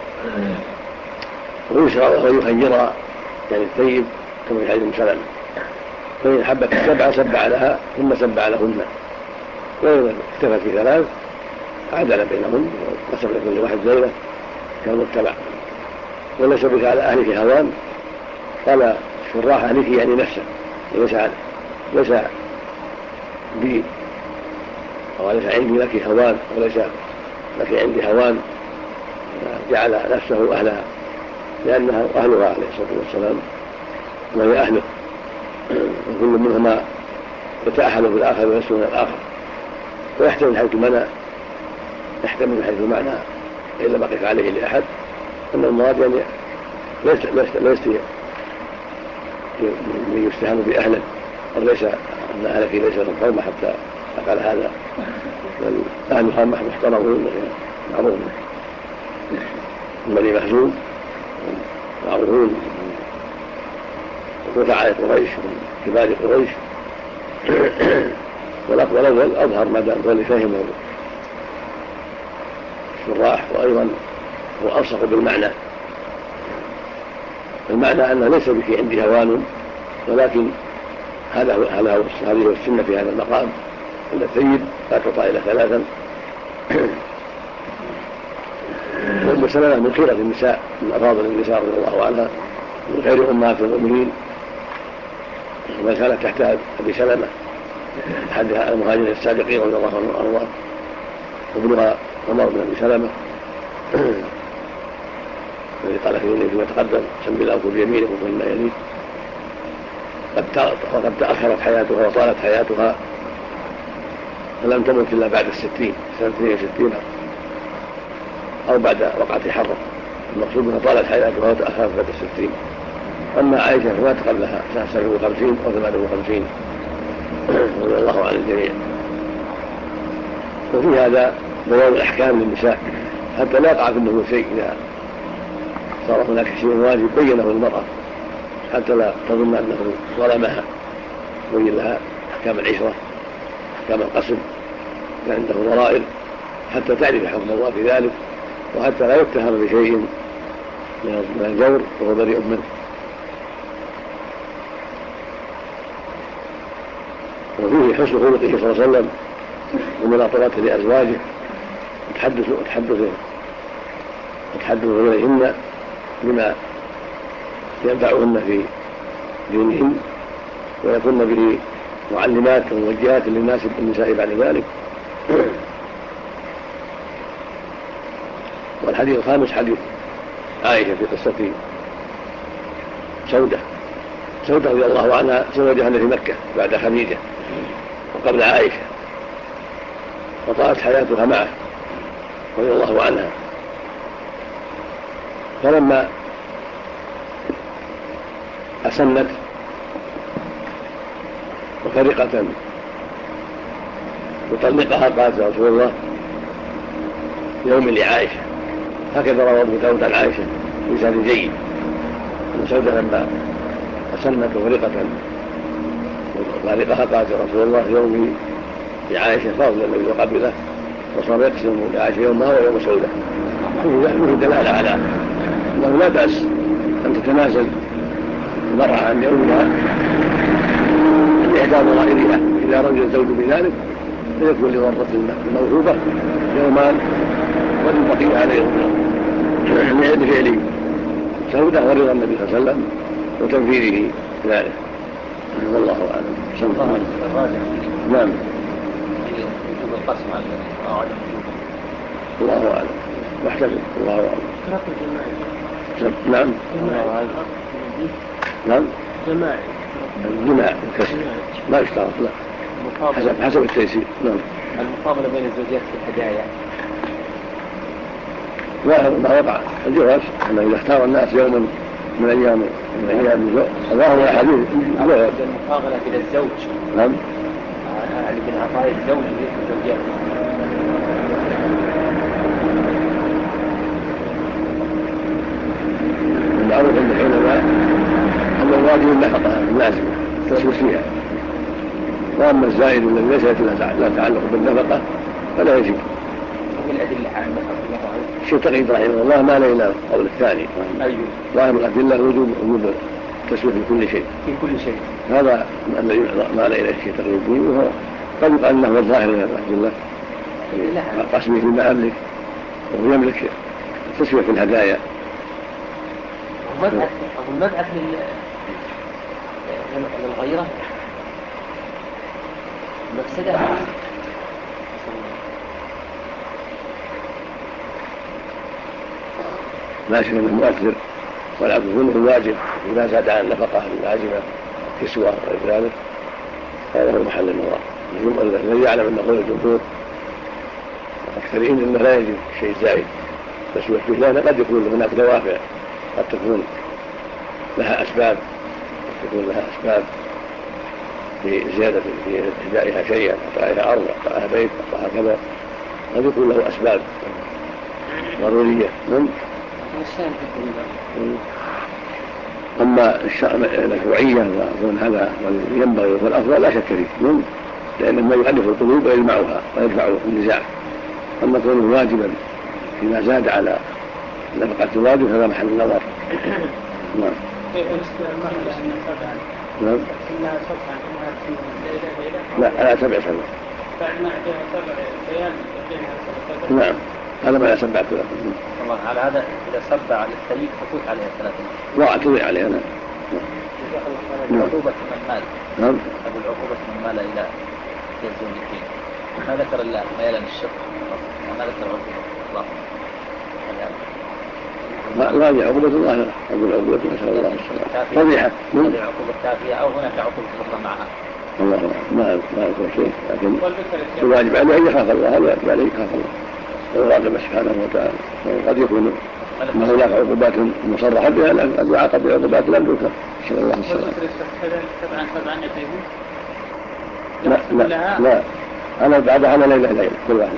ويشرع ويخيرها يعني الثيب كما في حديث أم سلمة، فإن حبت 7 سبع لها ثم سبع لهن، وإذا اكتفت في 3 عدل بينهن وقسم لكل واحد زوجة كالمتبع. وليس بك على أهلك هوان، قال شراح أهلك يعني نفسه، ليس بي أو ليس عندي لك هوان وليس لك عندي هوان، جعل نفسه أهلها لأنها أهلها عليه الصلاة والسلام وهي أهله، وكل منهما يتأهل بالآخر ويسلم من الآخر. ويحتمل حيث المعنى إلا ما قف عليه لأحد أن المراد يعني ليس يستهان بأهله، وليس أن أهلك ليس لهم حرمة حتى أفعل هذا، بل أهلها محترمون معروفون من بني مخزوم معروفون وفعاء قريش من كبار قريش. والأقوال الأول أظهر ما دام ذلك فهمه الشراح، وأيضا هو ألصق بالمعنى. المعنى أنه ليس بك عندي هوان، ولكن هذه هو السنة في هذا المقام، أن الثيب لا تعطى إلى 3. وأم سلمة من خيرة النساء، من أفاضل النساء رضي الله عنها، من خير أمهات المؤمنين، وما كانت تحت أبي سلمة أحد المهاجرين السابقين رضي الله عنه وأرضاه، وابنها عمر بن أبي سلمة الذي قال فيما تقدم: سم الله كل بيمينك وكل ما يليك. وقد تأخرت حياتها وطالت حياتها، فلم تمت إلا بعد 60 سنة 62 أو بعد وقعة حرة. المقصود أنها طالت حياتها وتأخرت بعد 60. أما عائشة فمات قبلها سنة 57 أو 58 رضي الله عن الجميع. وفي هذا بيان الأحكام للنساء حتى لا يقع منه شيء إذا صار هناك شيء واجب بينه المرأة، حتى لا تظن أنه ظلمها. بين لها أحكام العشرة، أحكام القسم، كان عنده ضرائر حتى تعرف حكم الله في ذلك، وحتى لا يتهم بشيء من الجور وهو بريء منه. وفيه حسن خلقه صلى الله عليه وسلم ومناطرته لأزواجه وتحدث إليهن بما ينفعهن في دينهن، ويكون به معلمات وموجهات النساء بعد ذلك. والحديث الخامس حديث عائشة في قصة سودة رضي الله عنها زوجها في مكة بعد خديجة وقبل عائشة، وطالت حياتها معه رضي الله عنها. فلما أسنت وفرقة يطلقها قالت رسول الله يوم لعائشة، هكذا روى ابو داود عن عائشة بإسناد جيد أن سودة لما أسنت وفرقة وفارقها قالت رسول الله يومي لعائشة، فاضل النبي وقبله وصار يقسم لعائشة يومها ويوم سودة. فيه دلالة على أنه لا بأس أن تتنازل المرأة عن يومها لإحدى ضرائرها إذا رضي الزوج بذلك، فيكون لضرة الموهوبة يومان وللبقية على يوم لعد فعل سودة ورضا النبي صلى الله عليه وسلم وتنفيذه ذلك. والله أعلم. صلى الله عليه وسلم. نعم. وجوب القسم على أو عدم وجوبه. الله أعلم. محتمل. الله أعلم. نعم. نعم. الجماع الكسر ما يشترط، لا حسب التيسير. نعم. المقابلة بين الزوجات في الهدايا ما وقع الجواز أنه إذا اختار الناس يوما من أيام الله هو حديث المقابلة إلى الزوج. نعم. من عطاء الزوج للزوجات. المعروف عند العلماء أن الواجب النفقة اللازمة تسوس فيها، وأما الزائد الذي ليس لا تعلق بالنفقة فلا يجب. الأدلة عن شيء تقييد رحمه الله ما لينا قول الثاني. ظاهر الأدلة وجوب التسوية في كل شيء. هذا الذي ما لينا شيء تقييد به، وهو قد يقال أنه الظاهر من الأدلة قسمه فيما أملك وهو يملك التسوية في الهدايا. المبعث للغيرة مفسدة. لا شك انه مؤثر، والعبد منه واجب اذا زاد عن النفقه اللازمه كسوه وغير ذلك، هذا هو محل النظر. الذي يعلم ان قول الجمهور اكثرين انه لا يجب شيء زائد تسويه فيه، لان قد يكون هناك دوافع، قد تكون لها اسباب، في زياده في ابتدائها شيئا، اعطائها ارض، اعطائها بيت، اعطائها كذا، قد يكون له اسباب ضروريه. أما المشروعية وكون هذا ينبغي والأفضل لا شك فيه، لأنه ما يؤلف القلوب ويجمعها ويدفع النزاع. أما كونه واجبا فيما زاد على نفقة الواجب هذا محل النظر. نعم. نعم. لا على 7 سنوات. نعم. هذا ما يسبع ثلاثة. والله على هذا إذا سبع للثريد تفوت عليها 3 وأعتذر عليها. نعم. العقوبة من مال. نعم. أبو العقوبة من مال إلى الزوجتين، ما ذكر إلا ميلا الشق، ما ذكر عقوبة الله. لا هذه عقوبة الله، أبو العقوبة نسأل الله السلامة. فضيحة. هذه عقوبة كافية أو هناك عقوبة أخرى معها؟ الله ما يكون شيء، لكن الواجب عليه أن يخاف الله، الواجب عليه يخاف الله ويراقب سبحانه وتعالى. قد يكون هناك عقوبات مصرحة بها، لكن قد يعاقب بعقوبات لم تذكر. نسأل الله السلامة. لا أنا بعدها أنا ليلة كل واحدة.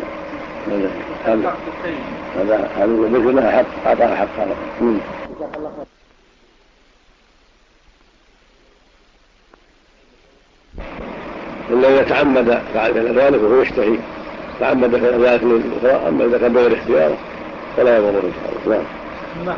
هذا يقول لها حق، أعطاها حقها. إلا يتعمد فعل ذلك وهو يشتهي تعمد فعل ذلك للأخرى، أما إذا كان بغير اختيار فلا يضر إن شاء الله. نعم.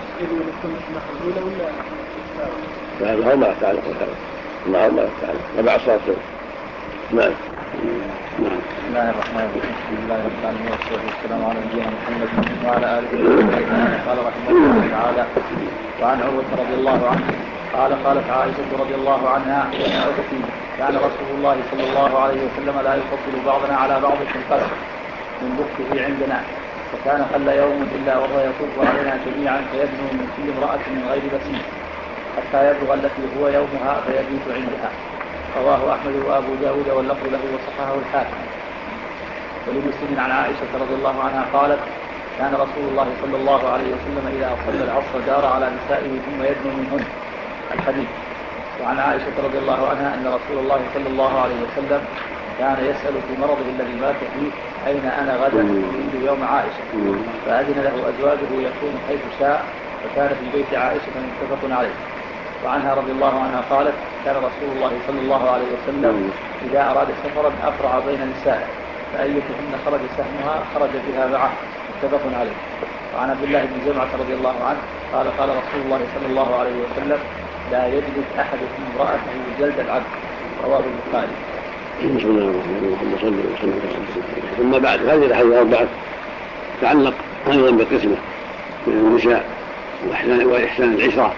لا ما تعلق هذا، ما تعلق تبع صلاة. نعم. بسم الله الرحمن الرحيم. بسم الله الرحمن الرحيم، والصلاة والسلام على نبينا محمد وعلى آله وصحبه أجمعين. قال رحمه الله تعالى: وعن عروة رضي الله عنه قال: قالت عائشة رضي الله عنها: يا أختي، كان رسول الله صلى الله عليه وسلم لا يفضل بعضنا على بعض في القسم من بخته عندنا، وكان قل يوم إلا وهو يطوف علينا جميعا فيدنو من كل امرأة من غير بسيط حتى يبلغ التي هو يومها فيبيت عندها. رواه أحمد وأبو داود واللفظ له وصححه الحاكم. ولمسلم عن عائشة رضي الله عنها قالت: كان رسول الله صلى الله عليه وسلم إذا صلى العصر دار على نسائه ثم يدنو منهن. الحديث. وعن عائشة رضي الله عنها أن رسول الله صلى الله عليه وسلم كان يسأل في مرضه الذي مات فيه: أين أنا غدا؟ يريد يوم عائشة. فأذن له أزواجه يكون حيث شاء، فكان في بيت عائشة متفق عليه. وعنها رضي الله عنها قالت: كان رسول الله صلى الله عليه وسلم إذا أراد سفرا أقرع بين نسائه، فأيتهن خرج سهمها خرج بها معه، متفق عليه. وعن عبد الله بن جمعة رضي الله عنه قال: قال رسول الله صلى الله عليه وسلم: لا يجلد أحدكم امرأته جلد العبد. رواه البخاري. بسم الله الرحمن الرحيم. صلى الله عليه وسلم. ثم بعد هذه الأحاديث الأربعة تعلق أيضا بالقسمة من النساء وإحسان العشرة.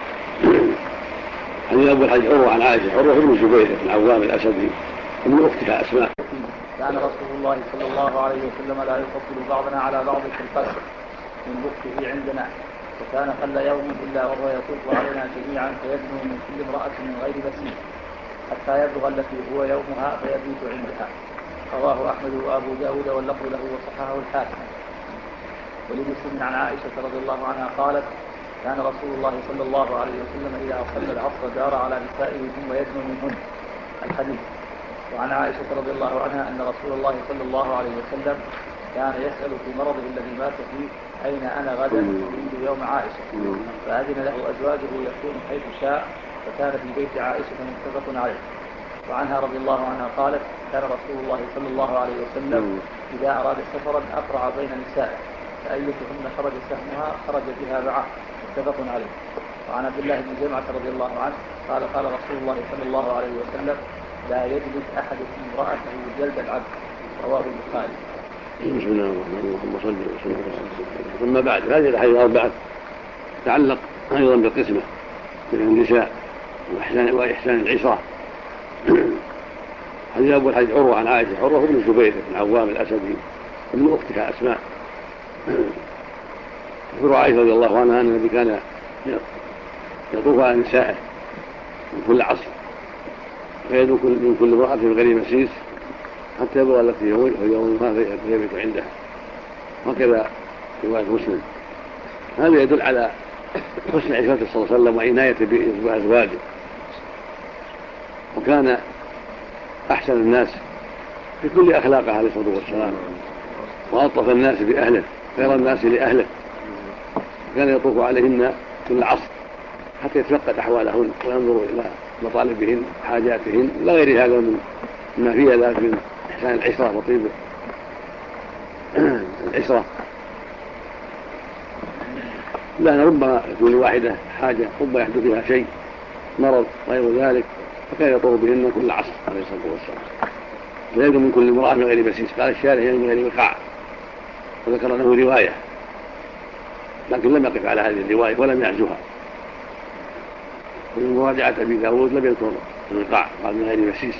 حديث أبو الحج عروة عن عائشة، عروة بن الزبير بن عوام الأسدي ومن أختها أسماء. كان رسول الله صلى الله عليه وسلم لا يفضل بعضنا على بعض في القسم من بخته عندنا، وكان قل يوم إلا وهو يطوف علينا جميعا فيدنو من كل امرأة من غير بسيط حتى يبلغ التي هو يومها فيبيت عندها. رواه أحمد وأبو داود واللفظ له وصححه الحاكم. ولمسلم عن عائشة رضي الله عنها قالت: كان رسول الله صلى الله عليه وسلم إذا صلى العصر دار على نسائه ثم يدنو منهن. الحديث. وعن عائشة رضي الله عنها أن رسول الله صلى الله عليه وسلم كان يسأل في مرضه الذي مات فيه: أين أنا غدا؟ يريد يوم عائشة. فأذن له أزواجه يكون حيث شاء، فكان في بيت عائشة متفق عليه. وعنها رضي الله عنها قالت: كان رسول الله صلى الله عليه وسلم إذا أراد سفرا أقرع بين نسائه، فأيتهن خرج سهمها خرج بها معه، متفق عليه. وعن عبد الله بن جمعة رضي الله عنه قال: قال رسول الله صلى الله عليه وسلم: لا يجلد أحدكم امرأته جلد العبد. رواه البخاري. بسم الله الرحمن الرحيم. صلى الله عليه وسلم. ثم بعد هذه الأحاديث الأربعة تعلق أيضا بالقسمة من النساء وإحسان العشرة. حديث أبو الحج عروة عن عائشة، عروة بن الزبير بن عوام الأسدي ومن أختها أسماء. تذكر عائشة رضي الله عنها أن النبي كان يطوف على نسائه من كل عصر فيدنو من كل امرأة من غير مسيس حتى يبلغ التي يومها فيبيت عندها. وكذا رواية مسلم. هذا يدل على حسن عشرته صلى الله عليه وسلم وعناية بأزواجه، وكان أحسن الناس في كل أخلاقه عليه الصلاة والسلام، وألطف الناس بأهله، خير الناس لأهله. كان يطوف عليهن كل عصر حتى يتفقد أحوالهن وينظر إلى مطالبهن حاجاتهن إلى غير هذا مما فيها ذلك من إحسان العشرة وطيب العشرة. لأن ربما يكون واحدة حاجة، ربما يحدث بها شيء مرض غير ذلك، فكان يطوف بهن كل عصر عليه الصلاة والسلام. فيجب من كل امرأة من غير مسيس. قال الشارع يجب من غير وقاع، وذكر له رواية لكن لم يقف على هذه الرواية ولم يعزها. ومن مراجعة أبي داود لم يذكر الوقاع، قال من غير مسيس.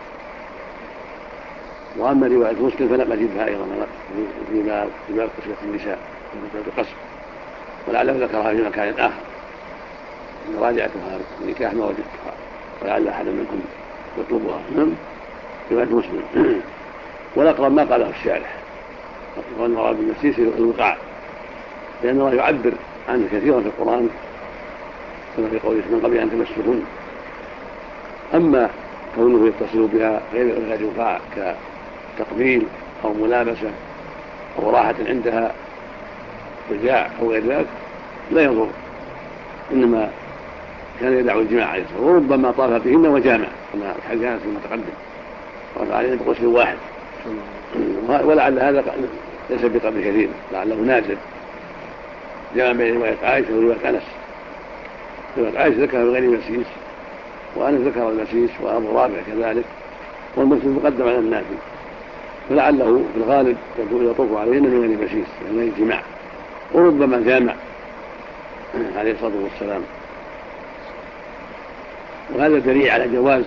وأما رواية مسلم فلم أجدها أيضا في باب قسمة النساء القسم، ولعله ذكرها في مكان آخر. مراجعتها النكاح ما وجدتها، ولعل أحد منكم يطلبها. رواية مسلم. والأقرب ما قاله الشارح، والمراد بالمسيس الوقاع، لأن الله يعبر عنه كثيرا في القرآن كما في قوله من قبل أن تمسهن. أما كونه يتصل بها غير وقاع كتقبيل أو ملامسة أو راحة عندها رجاع أو غير ذلك لا يضر، إنما كان يدعو الجماع عليه الصلاة والسلام، وربما طاف بهن وجامع كما كانت في المتقدم طاف عليهن بغسل واحد. ولعل هذا ليس بقدر كثير، لعله نازل جمع بين رواية عائشة ورواية أنس. رواية عائشة ذكر بغير مسيس، وأنس ذكر المسيس، وأبو رافع كذلك، والمسلم مقدم على النافي، فلعله في الغالب يطوف عليهن من غير مسيس يعني غير جماع، وربما جامع عليه الصلاة والسلام. وهذا دليل على جواز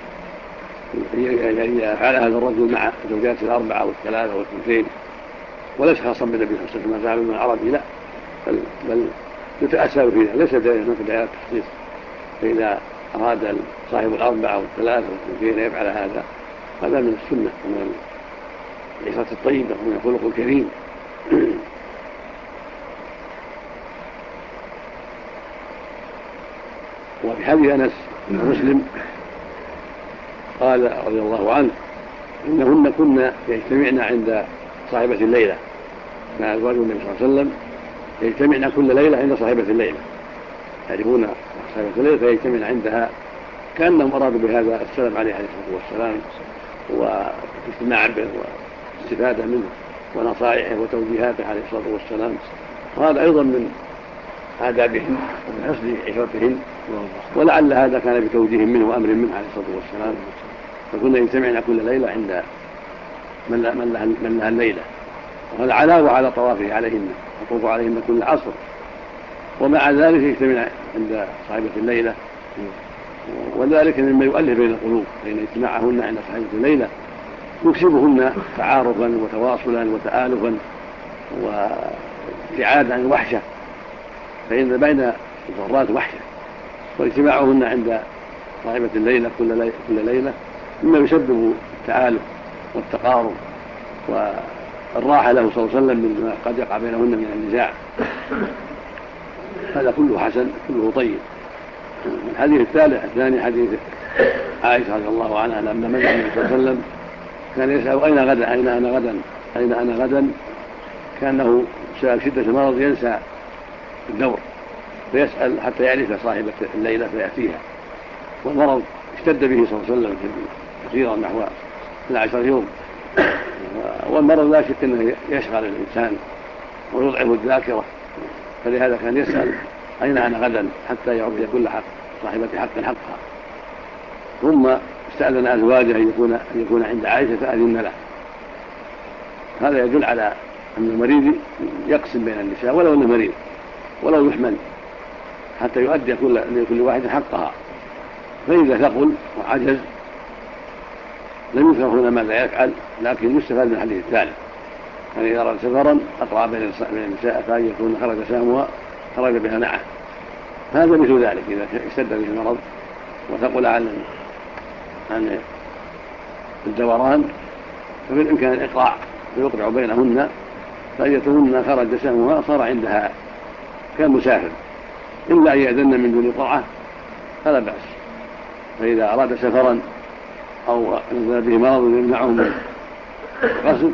يعني فعل هذا الرجل مع زوجاته الأربعة والثلاثة والثنتين وليس خاصا بالنبي صلى الله عليه وسلم ما فعل من العربي، لا، بل يتأسى فيها، ليس هناك داعي التخصيص. فإذا أراد صاحب الأربعة أو الثلاثة أن يفعل هذا من السنة ومن العشرة الطيبة ومن الخلق الكريم. وفي حديث أنس مسلم قال رضي الله عنه إنهن كنا يجتمعن عند صاحبة الليلة، مع أزواج النبي صلى الله عليه وسلم يجتمعن كل ليلة عند صاحبة الليلة، يعرفون صاحبة الليلة فيجتمعن عندها، كأنهم أرادوا بهذا السلام عليه الصلاة والسلام والاجتماع به والاستفادة منه ونصائحه وتوجيهاته عليه الصلاة والسلام. وهذا أيضا من آدابهن ومن حسن عشرتهن، ولعل هذا كان بتوجيه منه وأمر منه عليه الصلاة والسلام. فكنا يجتمعن كل ليلة عند من لها الليلة، وهذا علاوة على طوافه عليهن، يطوف عليهن كل عصر، ومع ذلك يجتمع عند صاحبة الليلة، وذلك مما يؤلف بين القلوب، فإن اجتماعهن عند صاحبة الليلة يكسبهن تعارفا وتواصلا وتآلفا وابتعادا عن الوحشة، فإن بين الضرات وحشة، واجتماعهن عند صاحبة الليلة كل ليلة مما يسبب التآلف والتقارب والراحة له صلى الله عليه وسلم مما قد يقع بينهن من النزاع. هذا كله حسن، كله طيب. الحديث الثاني حديث عائشة رضي الله عنها لما مدح النبي صلى الله عليه وسلم كان يسأل أين غدا أين أنا غدا أين أنا غدا، كأنه بسبب شدة المرض ينسى الدور فيسأل حتى يعرف صاحبة الليلة فيأتيها، والمرض اشتد به صلى الله عليه وسلم كثيرا نحو 12 يوم، والمرض لا شك أنه يشغل الإنسان ويضعف الذاكرة، فلهذا كان يسأل أين أنا غدا حتى يعطي كل حق صاحبة حق حقها. ثم استأذن أزواجه أن يكون عند عائشة فأذن له. هذا يدل على أن المريض يقسم بين النساء ولو أنه مريض ولو يحمل حتى يؤدي لكل واحد حقها، فإذا ثقل وعجز لم يذكر هنا ماذا يفعل، لكن يستفاد من الحديث الثالث أن إذا أراد سفرا أقرأ بين النساء فأن يكون خرج سهمها خرج بها معه. هذا مثل ذلك إذا اشتد به المرض وثقل عن الدوران فبالإمكان الإقراع ويقرع بينهن، فأيتهن خرج سهمها صار عندها كالمسافر، إلا أن يأذن من دون قرعة فلا بأس. فإذا أراد سفرا أو نزل به مرض يمنعه من الغسل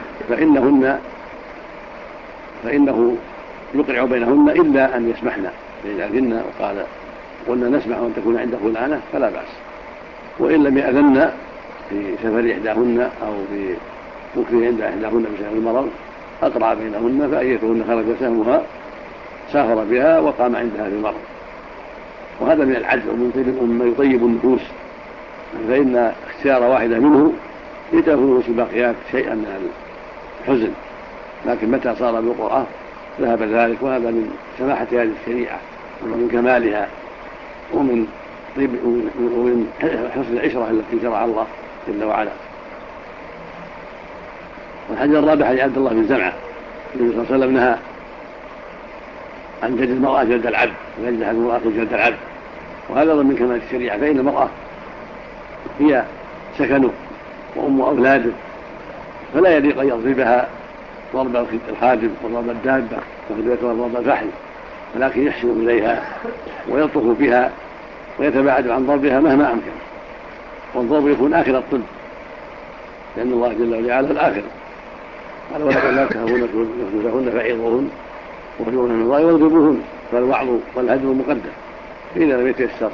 فإنه يقرع بينهن إلا أن يسمحن فإذا أذن وقال قلنا نسمح أن تكون عند فلانة فلا بأس، وإن لم يأذن في سفر إحداهن أو في مكره عند إحداهن بسبب المرض أقرع بينهن، فأيتهن خرج سهمها سافر بها وقام عندها في المرض. وهذا من العدل ومما يطيب النفوس، فإن اختيار واحدة منه يتفوت الباقيات شيئا من الحزن، لكن متى صار بالقرآن ذهب ذلك. وهذا من سماحة هذه الشريعة ومن كمالها ومن حسن العشرة التي شرع الله جل وعلا. والحديث الرابع حديث عبد الله بن زمعة النبي صلى الله عليه وسلم نهى عن جلد المرأة جلد العبد ويجلد المرأة جلد العبد، وهذا من كمال الشريعة، فإن المرأة هي سكنه وأم أولاده، فلا يليق أن يضربها ضرب الخادم وضرب الدابة وضرب الفحل، ولكن يحسن إليها ويلطف بها ويتباعد عن ضربها مهما أمكن، والضرب يكون آخر الطب، لأن الله جل وعلا الآخر قال ولكن لا تهابون نفسهن فعظوهن وهجرن من الله واضربوهن، فالوعظ والهجر مقدم، فإذا لم يتيسر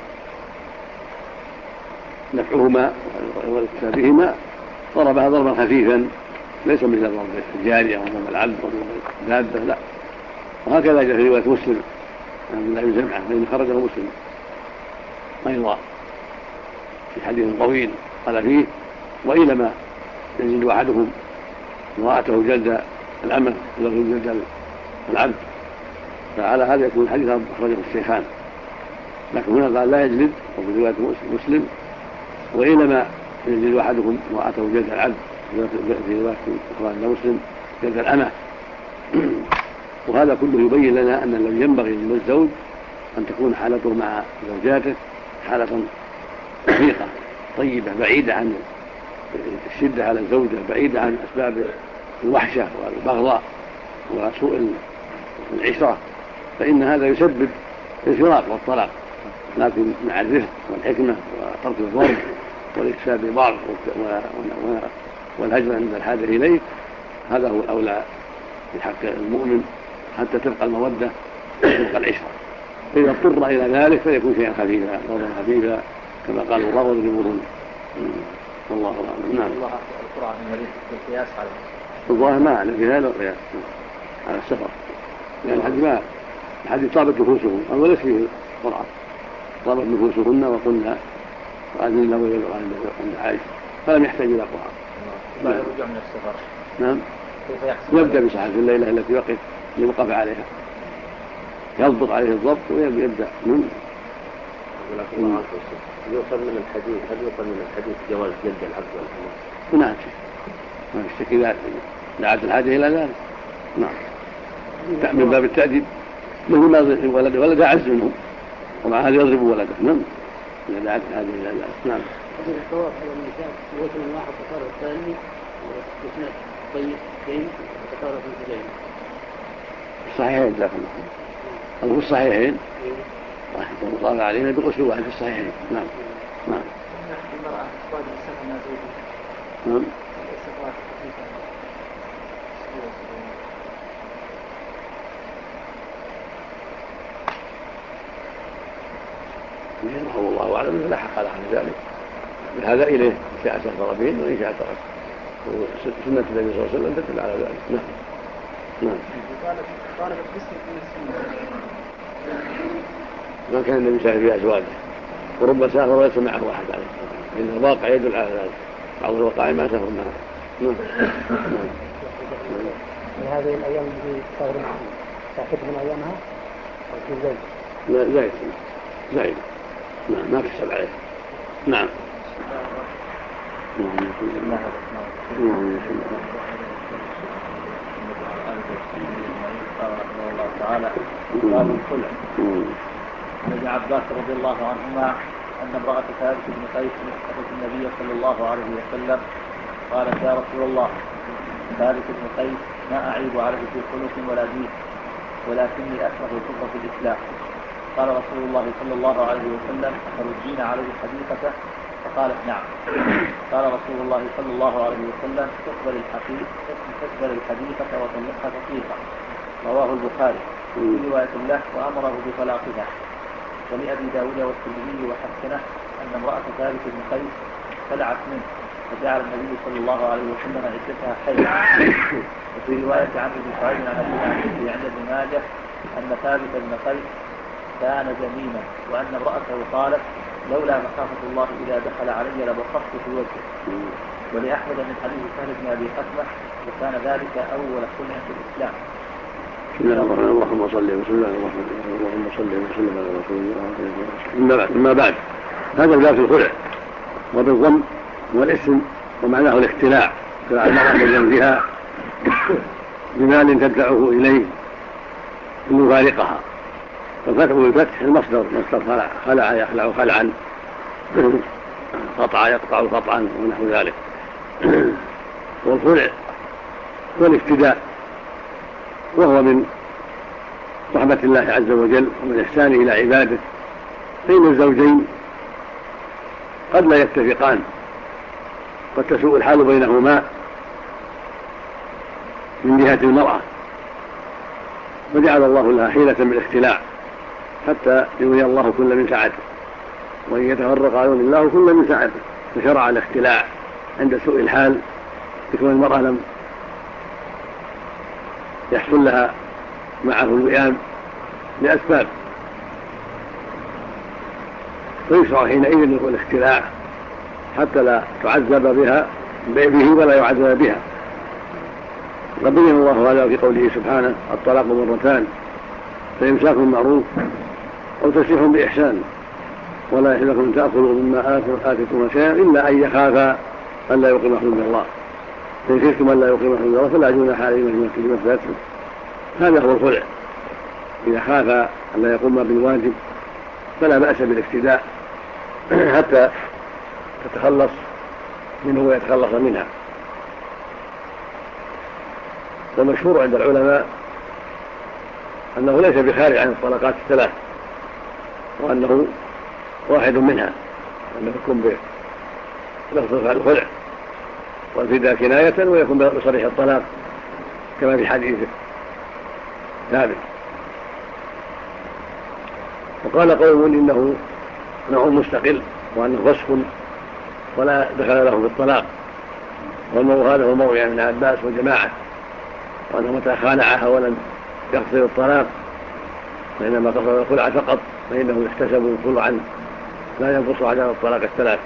نفعهما والاكتسابهما ضربها ضربا خفيفا ليس مثل ضرب الجارية وضرب العبد وضرب الدابة، لا. وهكذا جاء في رواية مسلم عن عبد الله بن زمعة فإن خرجه مسلم أيضا في حديث طويل قال فيه وإنما يجد أحدهم امرأته جلد الأمة ولكن جلد العبد، فعلى هذا يكون الحديث أخرجه الشيخان، لكن هنا قال لا يجلد، وفي رواية مسلم وإنما يجلد أحدكم امرأته جلد العبد، في رواية أخرى عند مسلم جلد الأمة. وهذا كله يبين لنا أن الذي ينبغي للزوج أن تكون حالته مع زوجاته حالة رفيقة طيبة بعيدة عن الشدة على الزوجة، بعيدة عن أسباب الوحشة والبغضاء وسوء العشرة، فإن هذا يسبب الفراق والطلاق. لكن مع الرفق والحكمة وترك الضرب والاكتفاء ببعض والهجر عند الحاجة إليه، هذا هو الأولى في حق المؤمن حتى تبقى المودة وتبقى العشرة. إذا اضطر إلى ذلك فيكون شيئا خفيفا ضربا خفيفا كما قال الله واضربوهن. والله أعلم. نعم. الله القرآن يريد القياس على الظاهر ما أعلم في هذا القياس على السفر، لأن الحديث طابت نفوسهم، أما ليس فيه قرآن. طابت نفوسهن وقلنا وأذن له عند عائشة فلم يحتاج إلى قرآن. لا يرجع من السفر. نعم. يبدأ بصحة الليلة التي وقف عليها، يضبط عليه الضبط ويبدأ من يوصل من الحديث. هل يوصل من الحديث جواز جلد العبد والحمار؟ نعم، ما في شك إذا دعت الحاجة إلى ذلك. نعم، من باب التأديب مثل ما يضرب ولده أعز منهم ومع هذا يضرب ولده. نعم، إذا دعت الحاجة إلى ذلك. نعم. الطواف على النساء وصل واحد وصار الثاني واثنين طيبين وصار الثاني. الصحيحين لكن أو الصحيحين راح المطالعة علينا بغسل واحد في الصحيحين. نعم. نعم. نعم. رحمه الله أعلم لا حق له عن ذلك، هذا إليه إن شاء سافر بهم وإن شاء ترك، وسنة النبي صلى الله عليه وسلم تدل على ذلك. نعم. نعم. ما كان النبي سافر بأزواجه ورب سافر وليس معه أحد عليه، إن الواقع يدل على ذلك، بعض الوقائع ما سافر معه. نعم. في هذه الأيام التي سافر معه تعتد من أيامها أو في زيد؟ لا زايد. نعم، ما تحسب عليه. نعم. تعالى باب الخلع. عن ابن عباس رضي الله عنهما أن امرأة ثابت بن قيس أتت النبي صلى الله عليه وسلم قالت: يا رسول الله، ثابت بن قيس ما أعيب عليه في خلق ولا دين، ولكني أكره الكفر في الإسلام. قال رسول الله صلى الله عليه وسلم: أتردين عليه حديثته؟ فقالت: نعم. قال رسول الله صلى الله عليه وسلم: تقبل الحديثة وطلقها تطليقا. رواه البخاري في رواية له وأمره بطلاقها. ولأبي داود والترمذي وحسنه أن امرأة ثابت بن قيس خلعت منه فجعل النبي صلى الله عليه وسلم عدتها حيض. وفي رواية عن ابن سعيد عن أبي عند ابن ماجه أن ثابت بن قيس كان جميما، وأن امرأته قالت: لولا مخافة الله إذا دخل علي لبصقت في وجهه. ولأحمد من حديث سهل بن أبي حكمة وكان ذلك أول خلع في الإسلام. اللهم صل وسلم على رسول الله. أما بعد، هذا الباب في الخلع وبالضم والاسم ومعناه الاختلاع، اختلاع المرأة من زوجها بمال تدفعه إليه ليفارقها. والفتح بالفتح المصدر، مصدر خلع يخلع خلعا، قطع يقطع قطعا ونحو ذلك. والخلع والافتداء، وهو من رحمة الله عز وجل ومن إحسانه إلى عباده، فإن الزوجين قد لا يتفقان، قد تسوء الحال بينهما من جهة المرأة، فجعل الله لها حيلة بالاختلاع حتى يغني الله كل من سعته، وإن يتفرق يغني الله كل من سعته. فشرع الاختلاع عند سوء الحال، تكون المرأة لم يحصل لها معه الوئام لأسباب، فيشرع حينئذ الاختلاع حتى لا تعذب به ولا يعذب بها. قد بين الله هذا في قوله سبحانه: الطلاق مرتان، فإمساك معروف أو تسريح بإحسان، ولا يحل لكم تأخذوا مما آتيتم شيئا إلا أن يخافا ألا يقيما حدود الله. فإن خفتم ألا يقيم حدود فلا جناح عليهما فيما افتدتم. هذا هو الخلع. إذا خاف ألا يقوم بالواجب فلا بأس بالافتداء حتى تتخلص منه ويتخلص منها. والمشهور عند العلماء أنه ليس بخارج عن الطلقات الثلاث، وأنه واحد منها، أنه يكون بلفظ الخلع والفداء كناية، ويكون بصريح الطلاق كما في حديث ثابت. وقال قوم إنه نوع مستقل وأنه فسخ ولا دخل له في الطلاق، هذا هو موضع ابن عباس وجماعة، وأنه متى خالعها ولم يقصد الطلاق وإنما قصد الخلع فقط فإنه يحتسب خلعا لا ينقص عدد الطلاق الثلاث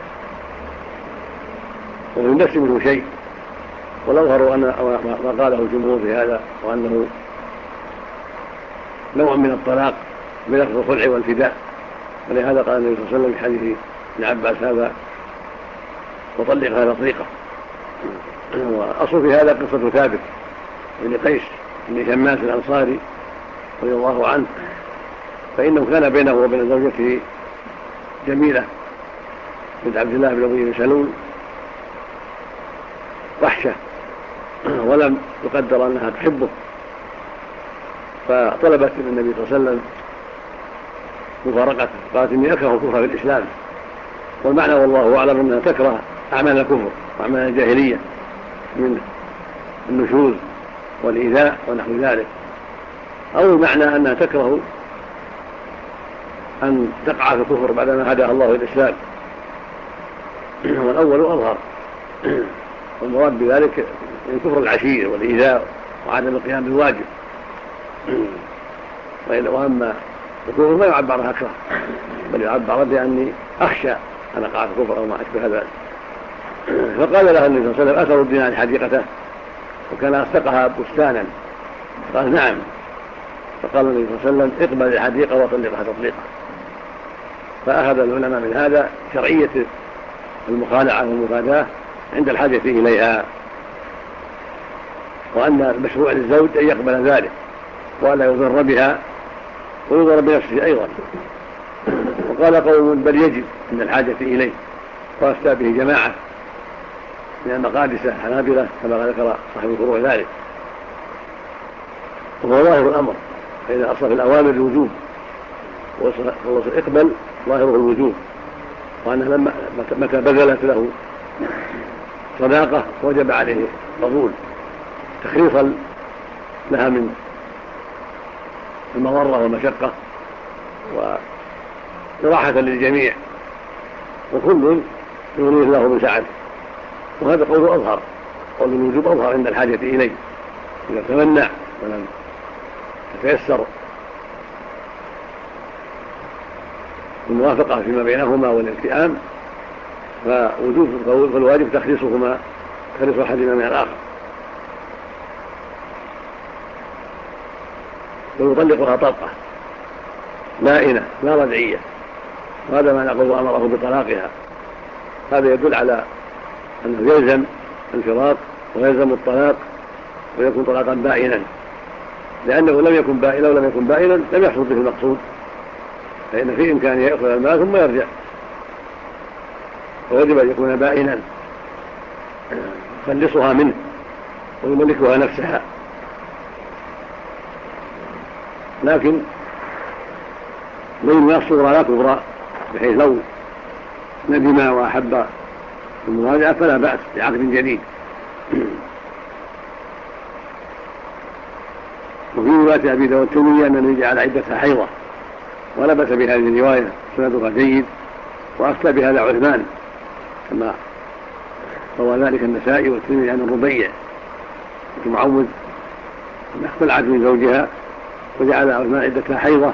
وينفس منه شيء. والأظهر أن ما قاله الجمهور في هذا، وأنه نوع من الطلاق بلفظ الخلع والفداء. ولهذا قال النبي صلى الله عليه وسلم في حديث ابن عباس هذا وطلقها تطليقه. وأصل في هذا قصة ثابت بن قيس بن شماس الأنصاري رضي الله عنه، فإنه كان بينه وبين زوجته جميلة بنت عبد الله بن أبي بن سلول وحشة، ولم يقدر أنها تحبه، فطلبت من النبي صلى الله عليه وسلم مفارقته، قالت إني أكره الكفر في الإسلام. والمعنى والله أعلم أنها تكره أعمال الكفر وأعمال الجاهلية من النشوز والإيذاء ونحو ذلك، أو المعنى أنها تكره أن تقع في الكفر بعدما هداها الله الإسلام، والأول أظهر. والمراد بذلك الكفر العشير والإيذاء وعدم القيام بالواجب. وأما الكفر ما يعبر عنها أكره، بل يعبر بأني أخشى أن أقع في الكفر أو ما أشبه ذلك. فقال لها النبي صلى الله عليه وسلم أتردين عن حديقته؟ وكان أصدقها بستانا. قال نعم. فقال النبي صلى الله عليه وسلم اقبل الحديقة وطلقها تطليقا. فأخذ العلماء من هذا شرعية المخالعة والمفاداة عند الحاجة إليها، وأن المشروع للزوج أن يقبل ذلك ولا يضر بها ويضر بنفسه أيضا. وقال قوم بل يجب عند الحاجة إليه، وافتى به جماعة من المقادسة حنابلة كما ذكر صاحب الفروع ذلك. وهو ظاهر الأمر، فإذا أصل في الأوامر الوجوب اقبل ظاهره الوجوب، وأنه متى بذلت له صداقة وجب عليه قبول تخليصا لها من المضرة والمشقة وراحة للجميع، وكل يغنيه الله من سعته. وهذا قول أظهر، قول الوجوب أظهر عند الحاجة إليه. إذا تمنع ولم تتيسر الموافقة فيما بينهما والالتئام فالواجب تخليص أحدهما من الآخر، ويطلقها طلقة بائنة لا رجعية. وهذا ما نقول أمره بطلاقها. هذا يدل على أنه يلزم الفراق ويلزم الطلاق ويكون طلاقا بائنا، لأنه لو لم يكن بائنا لم يحصل به المقصود، فإن في إمكانه يأخذ المال ثم يرجع، فوجب أن يكون بائنا يخلصها منه ويملكها نفسها. لكن بين الصغرى لا كبرى، بحيث لو ندم وأحب المراجعة فلا بأس بعقد جديد. وفي رواية أبي داود الترمذي أن النبي جعل عدتها حيضة، ولا بأس بهذه الرواية، سندها جيد، وأفتى بهذا عثمان كما روى ذلك النسائي والترمذي عن الربيع بنت معوذ أن اختلعت من زوجها وجعل عثمان عدتها حيضة،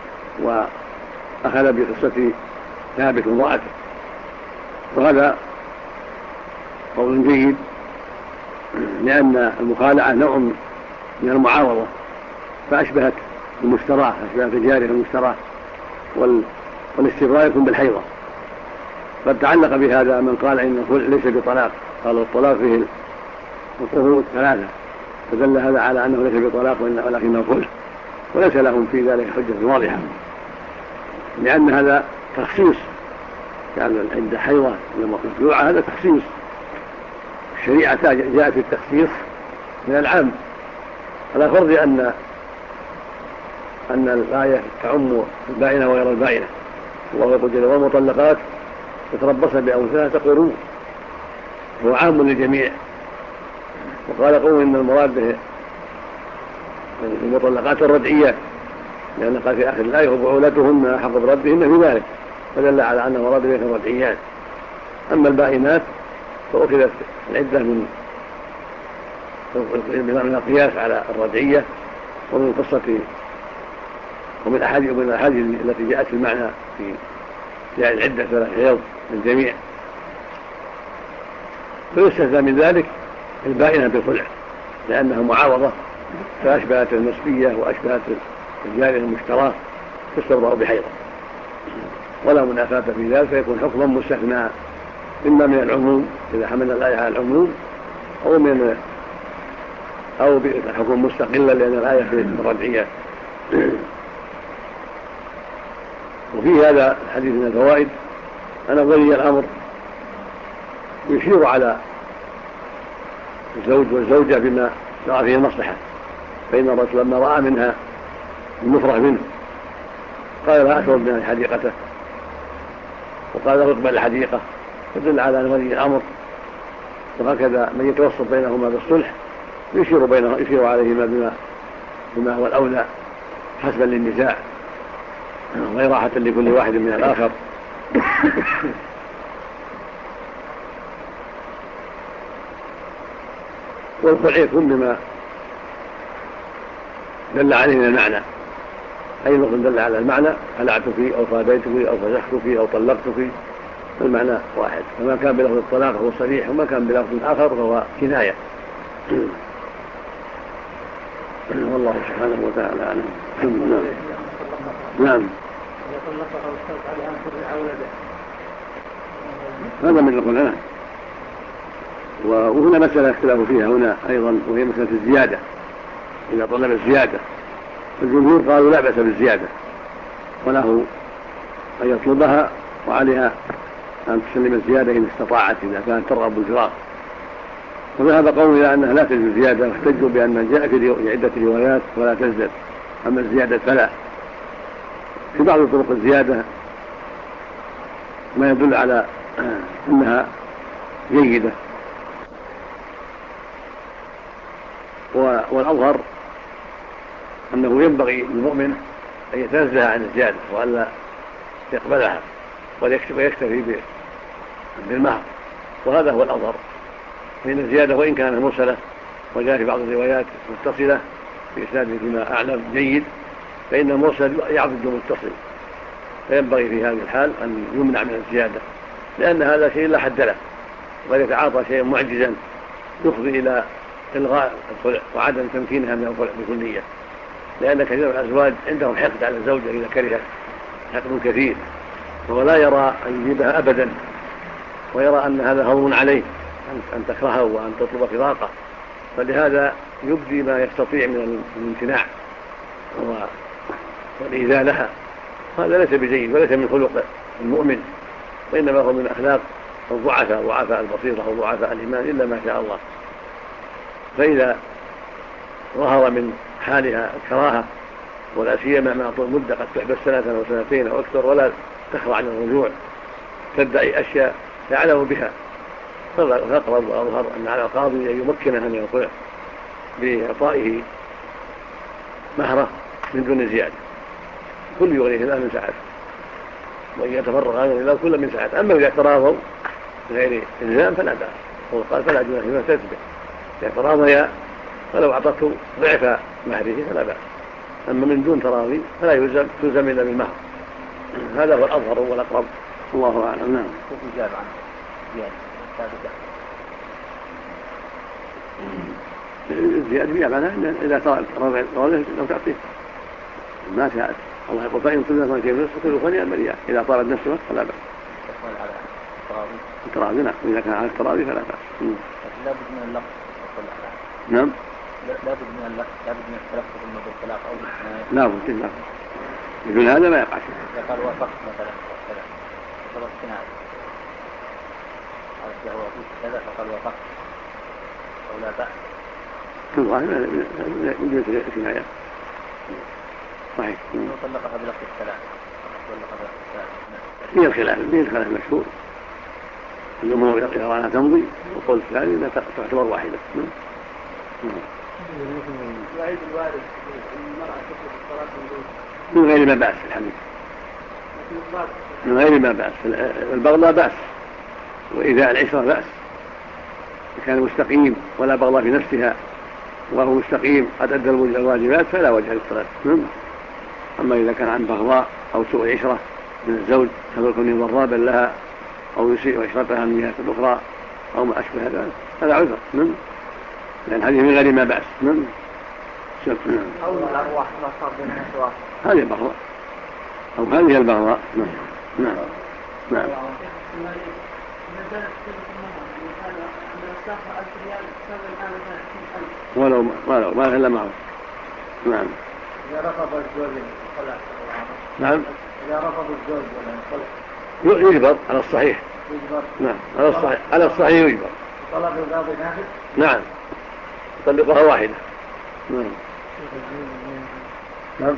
وأخذ بقصة ثابت وامرأته. وهذا قول جيد، لأن المخالعة نوع من المعاوضة، فأشبهت المشتراه، أشبهت الجارية المشتراه، والاستبراء يكون بالحيضة. قد تعلق بهذا من قال إن الخلع ليس بطلاق، قالوا الطلاق فيه القروء 3 فدل هذا على أنه ليس بطلاق ولكنه خلع، وليس لهم في ذلك حجة واضحة، لأن هذا تخصيص، يعني عند حيضة مخلوعة هذا تخصيص. الشريعة جاءت في التخصيص من العام، على فرض أن الآية تعم البائنة وغير البائنة. الله يقول جل وعلا والمطلقات يتربصن بأنفسهن 3 قروء، هو عام للجميع. وقال قوم إن المراد به المطلقات الرجعيات، لأن قال في آخر الآية وبعولتهن أحق بردهن في ذلك، فدل على أنه مراد به الرجعيات. أما البائنات فأخذت العدة من القياس على الرجعية ومن قصة ومن الأحاديث التي جاءت في المعنى في جاء العدة 3 حيض للجميع. فيستثنى من ذلك البائنة بالخلع، لأنها معاوضة فأشبهت النسبية وأشبهت الجارية المشتراه تستبرأ بحيضة، ولا منافاة في ذلك، فيكون حكما مستثنى إما من العموم إذا حملنا الآية على العموم، أو بحكم مستقلا لأن الآية في الرجعية. وفي هذا الحديث من الفوائد أن ولي الأمر يشير على الزوج والزوجة بما يرى فيه المصلحة، فإن الرسول لما رأى منها المفرح منه قال لا أشرب من حديقته، وقال له اقبل الحديقة، فدل على أن ولي الأمر وهكذا من يتوسط بينهما بالصلح يشير عليهما بما هو الأولى حسبا للنزاع وإراحة لكل واحد من الآخر. والخلع يكون بما دل عليه من المعنى، أي لفظ دل على المعنى خلعت فيه أو فاديت فيه أو فسخت فيه أو طلقت فيه، المعنى واحد، فما كان بلفظ الطلاق هو صريح، وما كان بلفظ آخر فهو كناية. والله سبحانه وتعالى أعلم. نعم. هذا من الخلع. وهنا مسألة اختلاف فيها هنا أيضا، وهي مسألة الزيادة. إذا طلب الزيادة الجمهور قالوا لا بأس بالزيادة، وله أن يطلبها وعليها أن تسلم الزيادة إن استطاعت إذا كانت ترغب بالفراق. وذهب قوم إلى أنها لا تجوز زيادة، واحتجوا بأن جاء في عدة روايات ولا تزدد، أما الزيادة فلا. في بعض طرق الزيادة ما يدل على أنها جيدة، والأظهر أنه ينبغي للمؤمن أن يتنزه عن الزيادة وألا يقبلها ويكتفي بالمهر، وهذا هو الأظهر. فإن الزيادة وإن كانت مرسلة وجاء في بعض الروايات متصلة في إسناده فيما أعلم جيد، فإن المرسل يعضد متصل، فينبغي في هذه الحال أن يمنع من الزيادة، لأن هذا شيء لا حد له، وقد يتعاطى شيئا معجزا يفضي إلى إلغاء الخلع وعدم تمكينها من الخلع بكلية، لأن كثير من الأزواج عندهم حقد على الزوجة إذا كرهت حقد كثير، وهو لا يرى أن يجيبها أبدا، ويرى أن هذا هون عليه أن تكرهه وأن تطلب فراقه، فلهذا يبدي ما يستطيع من الامتناع والإيذاء لها. هذا ليس بجيد وليس من خلق المؤمن، وإنما هو من أخلاق ضعفاء البصيرة وضعفاء الإيمان إلا ما شاء الله. فإذا ظهر من حالها الكراهة ولا سيما مع طول مدة قد تحبس 1 أو 2 أو أكثر ولا تخضع عن الرجوع، تدعي أشياء يعلم بها، فالأقرب وأظهر أن على القاضي أن يمكنها من الخلع بإعطائه مهره من دون زيادة، كل يغنيه الله من سعته، وإن يتفرغ هذا الله كل من سعته. أما إذا تراضوا غير إلزام فلا بأس، وقال فلا جناح فيما تتبع، إذا تراضيا فلو أعطته ضعف مهره فلا بأس، أما من دون تراضي فلا يلزم إلا بالمهر. هذا هو الأظهر والأقرب، الله أعلم. نعم. إجابة عن زيادة ثابتة. الزيادة فيها معنى إذا تراضي لو تعطيه ما شاءت، الله يقول فإن طلبت ما كيف نفسه فليخلي المريات، إذا طالت نفسه فلا بأس. على التراضي. التراضي نعم، إذا كان على التراضي فلا بأس. لا بد من اللفظ نعم. لابد من التلفظ بالطلاق أو بالكناية. لا بدون هذا ما يقع شيء. إذا قال وافقت مثلا كذا فقط كناية. هذا هو كذا فقال وافقت أو لا بأس. والله من الكناية. صحيح. طلقها بلفظ الثلاث. هي الخلاف المشهور. الأمور إذا رأى تمضي وقول الثاني لا تعتبر واحدة. يعيد الوارث المرأة تطلق الصلاة من غير ما بأس الحديث. من غير ما بأس. البغضاء بأس وإذا العشرة بأس. إذا كان مستقيم ولا بغضاء في نفسها وهو مستقيم قد أدى الواجبات فلا وجه للصلاة. أما إذا كان عن بغضاء أو سوء عشرة من الزوج هذا كونه ضرابا لها أو يسيء عشرتها من جهة الأخرى أو ما أشبه هذا عذر. لأن هذه من غير ما بأس. أو الأرواح ما صار بينها سواء. هذه البغضاء أو هذه البغضاء. نعم. ولو ما إلا معه. نعم. إذا رفض الزوج الطلاق. نعم. إذا رفض الزوج الطلاق. يجبر على الصحيح. نعم على الصحيح يجبر. طلب القاضي نافذ. نعم. يطلقها واحدة. نعم.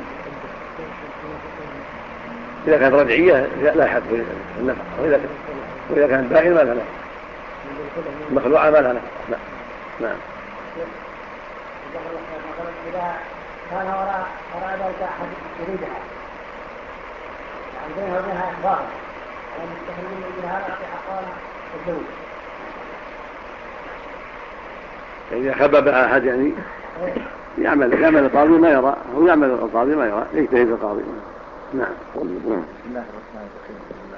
إذا كانت رجعية لا حد في النفع وإذا كانت باقية ما لها نفع. مخلوعة ما لها نفع. نعم. إذا كان وراء ذلك أحد يريدها يعني بينها وبينها إخبار على المستقلين بها لا في حقها الزوج. إذا خببها أحد يعني يعمل القاضي ما يرى هو يعمل القاضي ما يرى يجتهد القاضي. نعم. بسم الله الرحمن الرحيم.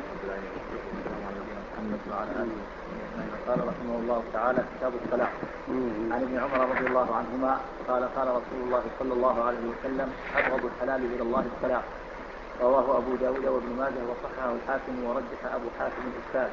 محمد وعلى آله قال رحمه الله تعالى كتاب الطلاق. عن ابن عمر رضي الله عنهما قال رسول الله صلى الله عليه وسلم أبغض الحلال إلى الله الطلاق. رواه أبو داود وابن ماجه وصححه الحاكم ورجح أبو حاتم الإشكال.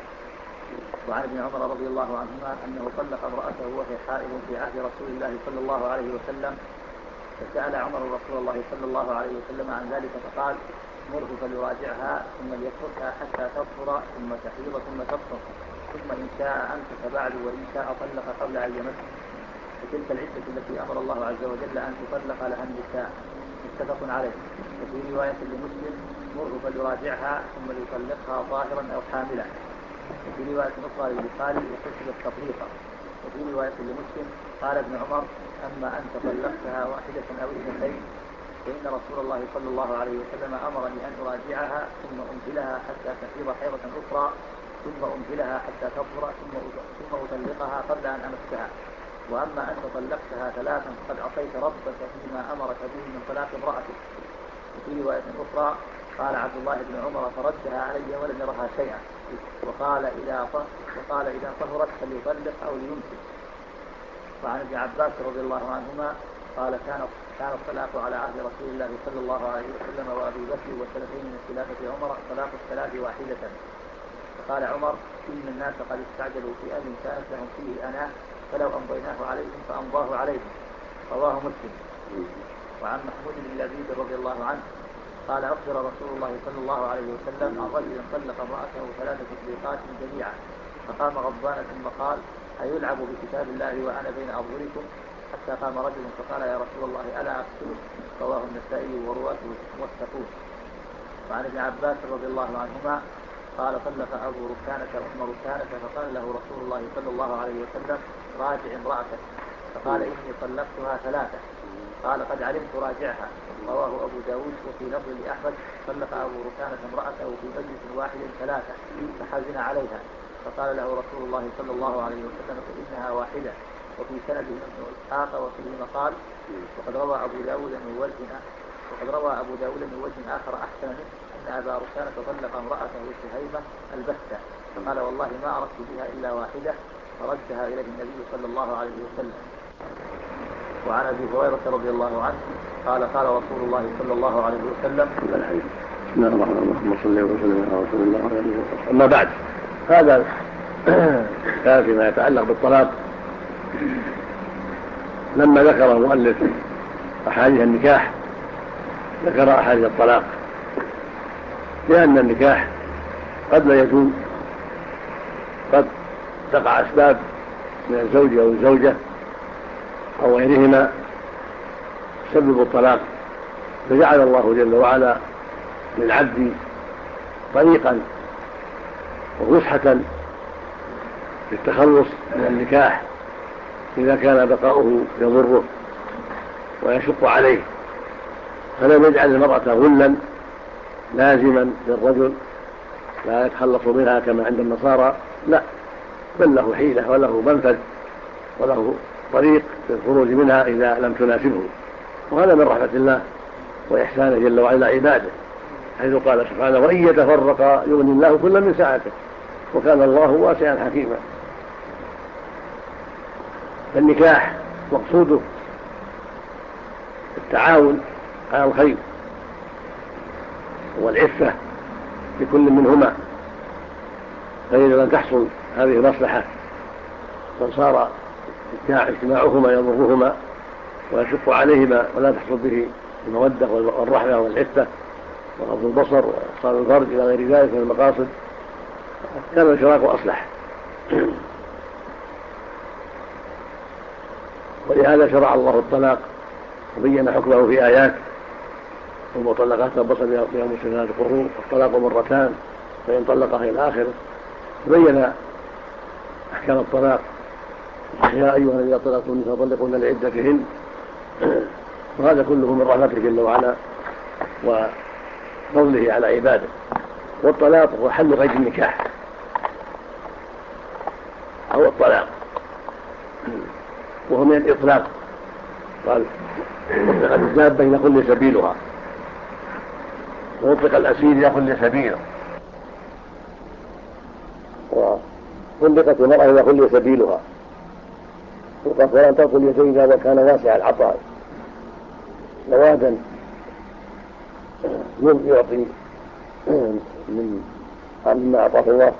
وعن ابن عمر رضي الله عنهما أنه طلق امرأته وهي حائض في عهد رسول الله صلى الله عليه وسلم فسأل عمر رسول الله صلى الله عليه وسلم عن ذلك فقال مره فليراجعها ثم ليتركها حتى تطهر ثم تحيض ثم تطهر ثم إن شاء أمسك بعد وإن شاء طلق قبل أن يمس. وتلك العدة التي أمر الله عز وجل أن تطلق لها النساء متفق عليه. وفي رواية لمسلم مره فليراجعها ثم ليطلقها طاهرا أو حاملا. وفي رواية أخرى للبخاري يحسب التطليق. وفي رواية لمسلم قال ابن عمر أما أنت طلقتها واحدة أو اثنتين فإن رسول الله صلى الله عليه وسلم أمرني أن أراجعها ثم أمهلها حتى تحيض حيضة أخرى ثم أمهلها حتى تطهر ثم أطلقها قبل أن أمسها. وأما أنت طلقتها ثلاثا فقد عصيت ربك فيما أمرك به من طلاق امرأتك. وفي رواية أخرى قال عبد الله بن عمر فردها علي ولم يرها شيئا وقال إذا طهرت فليطلق أو ليمسك. وعن ابن عباس رضي الله عنهما قال كان الطلاق على عهد رسول الله صلى الله عليه وسلم وأبي بكر وسنتين من خلافة عمر طلاق الثلاث واحدة. فقال عمر إن الناس قد استعجلوا في أمر كانت لهم فيه أناة فلو أمضيناه عليهم فأمضاه عليهم. رواه مسلم. وعن محمود بن لبيد رضي الله عنه قال أخبر رسول الله صلى الله عليه وسلم عن رجل طلق امرأته 3 تطليقات جميعا فقام غضبان ثم قال أيلعب بكتاب الله وأنا بين أظهركم حتى قام رجل فقال يا رسول الله ألا أقتله. رواه النسائي ورواته موثقون. وعن ابن عباس رضي الله عنهما قال طلق أبو ركانة أم ركانة فقال له رسول الله صلى الله عليه وسلم راجع امرأتك فقال إني طلقتها 3 قال قد علمت راجعها. رواه أبو داود. وفي لفظ لأحمد طلق أبو ركانة امرأته في مجلس واحد 3 فحزن عليها فقال له رسول الله صلى الله عليه وسلم فإنها واحدة. وفي سنده ابن إسحاق وفيه مقال وقد روى أبو داود من وجه آخر أحسن منه أن أبا ركانة طلق امرأته سهيمة البتة فقال والله ما أردت بها إلا واحدة فردها إليه النبي صلى الله عليه وسلم. وعن أبي هريرة رضي الله عنه قال رسول الله صلى الله عليه وسلم بسم الله الرحمن الرحيم اللهم صل وسلم على رسول الله عليه وسلم. أما بعد هذا كان فيما يتعلق بالطلاق لما ذكر المؤلف أحاديث النكاح ذكر أحاديث الطلاق، لأن النكاح قد لا يجوز، قد تقع أسباب من الزوج أو الزوجة أو غيرهما تسبب الطلاق، فجعل الله جل وعلا للعبد طريقا وفسحة للتخلص من النكاح إذا كان بقاؤه يضره ويشق عليه، فلم يجعل المرأة غلا لازما للرجل لا يتخلص منها كما عند النصارى، لا، بل له حيلة وله منفذ وله طريق للخروج منها إذا لم تناسبه، وهذا من رحمة الله وإحسانه جل وعلا عباده، حيث قال سبحانه: وإن يتفرقا يغني الله كلا من سعته وكان الله واسعا حكيما. فالنكاح مقصوده التعاون على الخير والعفة لكل منهما، فإذا لم تحصل هذه المصلحة فصار اجتماعهما يضرهما ويشق عليهما ولا تحصل به المودة والرحمة والعفة وغض البصر وإحصان الفرج إلى غير ذلك من المقاصد، كان الفراق أصلح. ولهذا شرع الله الطلاق وبين حكمه في آيات: والمطلقات يتربصن بأنفسهن ثلاث قروء، والطلاق مرتان فإن طلقها إلى آخره، بين أحكام الطلاق: يا أيها الذين طلقتم النساء فطلقوهن لعدتهن، وهذا كله من رحمته جل وعلا وفضله على عباده. والطلاق هو حل قيد النكاح أو الطلاق، وهو من الإطلاق، قال: أطلق الدابة يخل سبيلها، وأطلق الأسير يخل سبيله، وطلقت المرأة يخل سبيلها، وقال: فلن تأكل يدينا وكان واسع العطاء، نوادا يعطي مما أعطاه الله.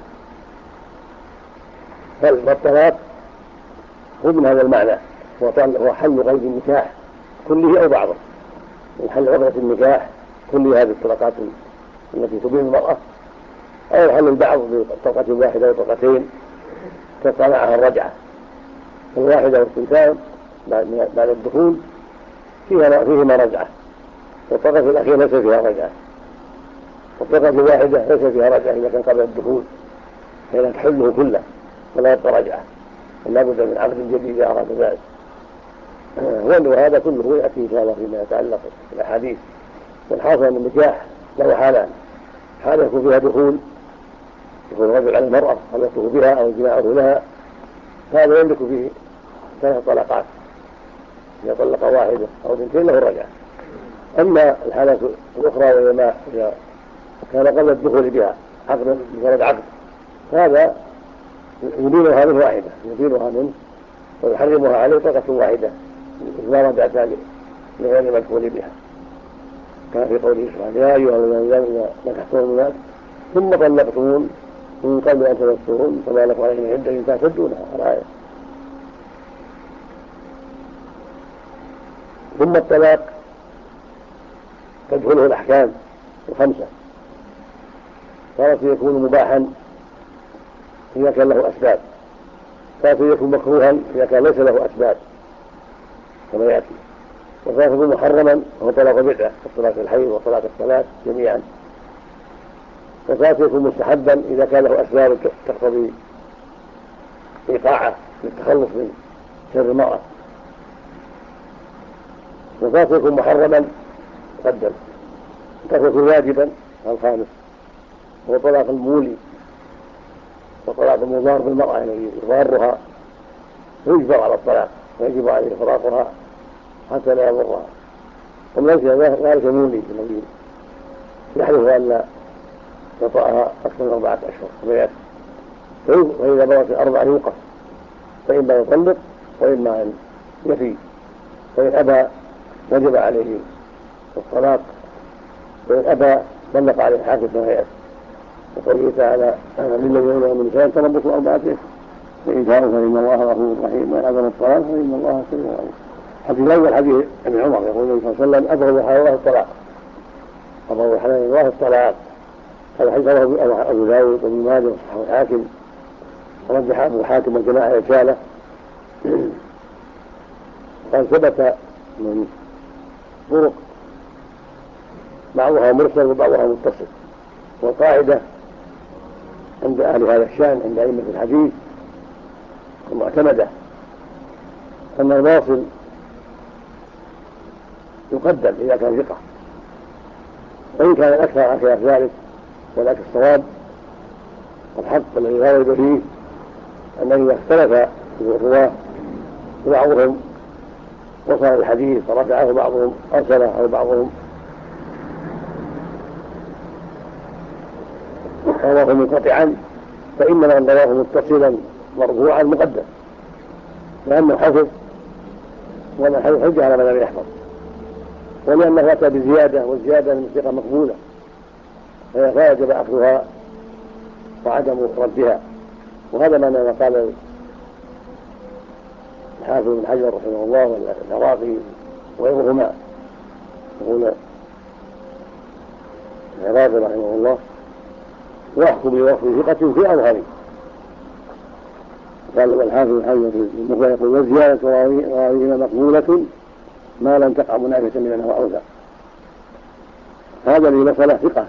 فالطلاق هو من هذا المعنى، هو حل قيد النكاح كله أو بعضه، وحل عقدة النكاح كل هذه الطلقات التي تبين المرأة، أو حل البعض بطلقة واحدة وطلقتين تبقى معها الرجعة، الواحدة والثنتان بعد الدخول فيهما رجعة، والطلقة الأخيرة ليس فيها رجعة، والطلقة الواحدة ليس فيها رجعة إذا كان قبل الدخول، فإذا تحله كله ولا يبقى رجعة، ولا بد من عقد جديد إذا أراد ذلك. وهذا كله يأتي إن شاء الله فيما يتعلق بالأحاديث. والحاصل أن النكاح له حالان: حالة يكون فيها دخول الرجل على المرأة خلوته بها أو جماعه لها، هذا يملك فيه 3 طلقات، إذا طلق واحدة أو اثنتين له الرجعة. أما الحالة الأخرى وهي إذا كان قبل الدخول بها عقد مجرد عقد، هذا يدينها منه واحدة، يدينها منه ويحرمها عليه طلقة واحدة إذا رجعت لغير المدخول بها، كما في قوله سبحانه: يا أيها الذين آمنوا إذا نكحتم المؤمنات ثم طلقتموهن من قبل أن تمسوهن فما لكم عليهن عدة تعتدونها، الآية. ثم الطلاق تدخله الأحكام 5: ثالث يكون مباحا إذا كان له أسباب، ثالث يكون مكروها إذا كان ليس له أسباب كما يأتي، وثالث يكون محرما وهو طلاق بدعة كطلاق الحيض وطلاق الصلاة جميعا، وثالث يكون مستحبا إذا كان له أسباب تقتضي إيقاعه للتخلص من شر المرأة، وثالث يكون محرما مقدم، وثالث يكون واجبا. الخامس هو طلاق المولي وطلاق المضار بالمرأة الذي يضارها ويجبر على الطلاق ويجب عليه فراقها حتى لا يضرها، وليس ذلك مولي الذي يحلف أن لا يطأها أكثر من 4 أشهر، فإذا بلغت 4 يوقف، فإما يطلق وإما أن يفي، فإن أبى وجب عليه الطلاق، وإن أبى طلق عليه الحاكم كما يأتي، وقوله تعالى: للذين يؤمنون من نسائهم تربصوا 4 أشهر فإن تابوا فإن الله غفور رحيم، وإن عزموا الطلاق فإن الله سميع عليم. الحديث الأول حديث ابن عمر يقول النبي صلى الله عليه وسلم أبغض حلال الله الطلاق، أبغض حلال الله الطلاق. هذا حديث رواه أبو داود وابن ماجه وصححه الحاكم ورجح أبو حاتم والجماعة رسالة. قال ثبت من طرق بعضها مرسل وبعضها متصل، والقاعدة عند أهل هذا الشأن عند أئمة الحديث المعتمدة أن الواصل يقدم إذا كان ثقة، وإن كان الأكثر عن خلاف ذلك، ولكن الصواب والحق الذي لا ريب فيه أنه إذا اختلف الرواة وبعضهم وصل الحديث فرفعه بعضهم أرسله أو بعضهم رواه منقطعا، فإنما من رواه متصلا مرفوعا مقدم، لأنه حفظ ولا حجة على من لم يحفظ، ولأنه أتى بزيادة، والزيادة من الثقة مقبولة فيجب أخذها وعدم ردها. وهذا ما قال الحافظ بن حجر رحمه الله والعراقي وغيرهما. يقول العراقي رحمه الله واحكم بوصف ثقة في أظهره. قال والحافظ بن حجر في المخبر يقول والزيادة راويهما مقبولة ما لم تقع منافسة من أنه أوثق. هذا الذي وصل ثقة،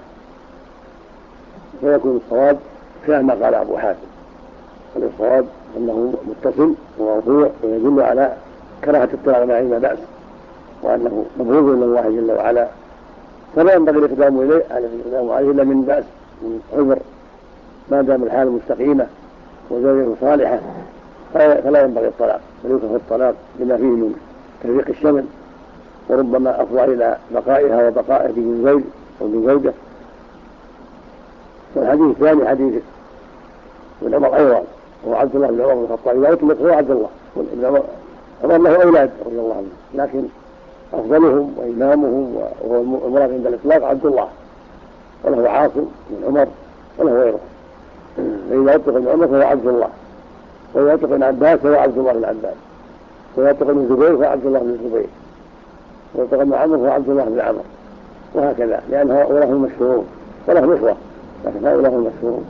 فيكون الصواب كما قال أبو حاتم، الصواب أنه متصل ومرفوع ويدل على كراهة اطلاع ما علم بأس، وأنه مبغوض من الله جل وعلا، فلا ينبغي الإقدام إليه عليه إلا من بأس من عذر، ما دام الحال مستقيمة وزوجته صالحة فلا ينبغي الطلاق، بل يكره الطلاق لما فيه من تفريق الشمل، وربما أفضى إلى بقائها وبقائه بدون زوج أو بدون زوجة. والحديث الثاني حديث ابن عمر أيضا، هو عبد الله بن عمر بن الخطاب، إذا أطلق هو عبد الله ابن عمر له أولاد رضي الله عنه، لكن أفضلهم وإمامهم وهو المراد عند الإطلاق عبد الله، وله عاصم بن عمر وله غيره. فإذا أطلق ابن عمر فهو عبد الله، وإذا أطلق ابن عباس فهو عبد الله بن عباس، وإذا أطلق ابن الزبير فهو عبد الله بن الزبير، وإذا أطلق ابن عمر فهو عبد الله بن عمر، وهكذا، لأن هؤلاء هم مشهورون ولهم إخوة، لكن هؤلاء هم مشهورون.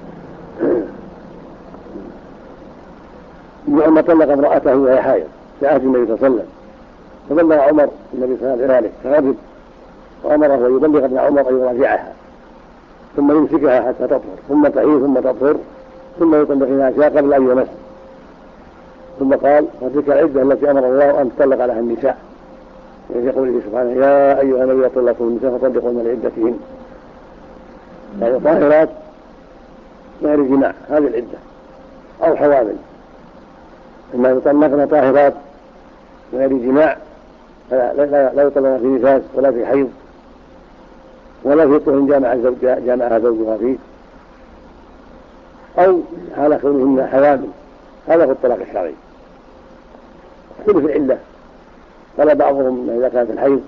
ابن عمر طلق امرأته وهي حائض في عهد النبي صلى الله عليه وسلم، فبلغ عمر النبي صلى الله عليه وسلم فغضب وأمره أن يبلغ ابن عمر أن يراجعها ثم يمسكها حتى تطهر، ثم تحيض ثم تطهر، ثم يطلقها أشياء قبل أن يمس. ثم قال فتلك العدة التي أمر الله أن تطلق عليها النساء، يعني يقول سبحانه يا أيها النبي طلقوا النساء فطلقوا من عدتهن، يعني طاهرات غير جماع، هذه العدة، أو حوامل. إما يطلقن طاهرات غير جماع لا يطلقن في نفاس ولا في حيض ولا في طهر جامعها زوجها فيه، أو حال كونهن حوامل، هذا هو الطلاق الشرعي. اختلف العلة، قال بعضهم إذا كانت الحيض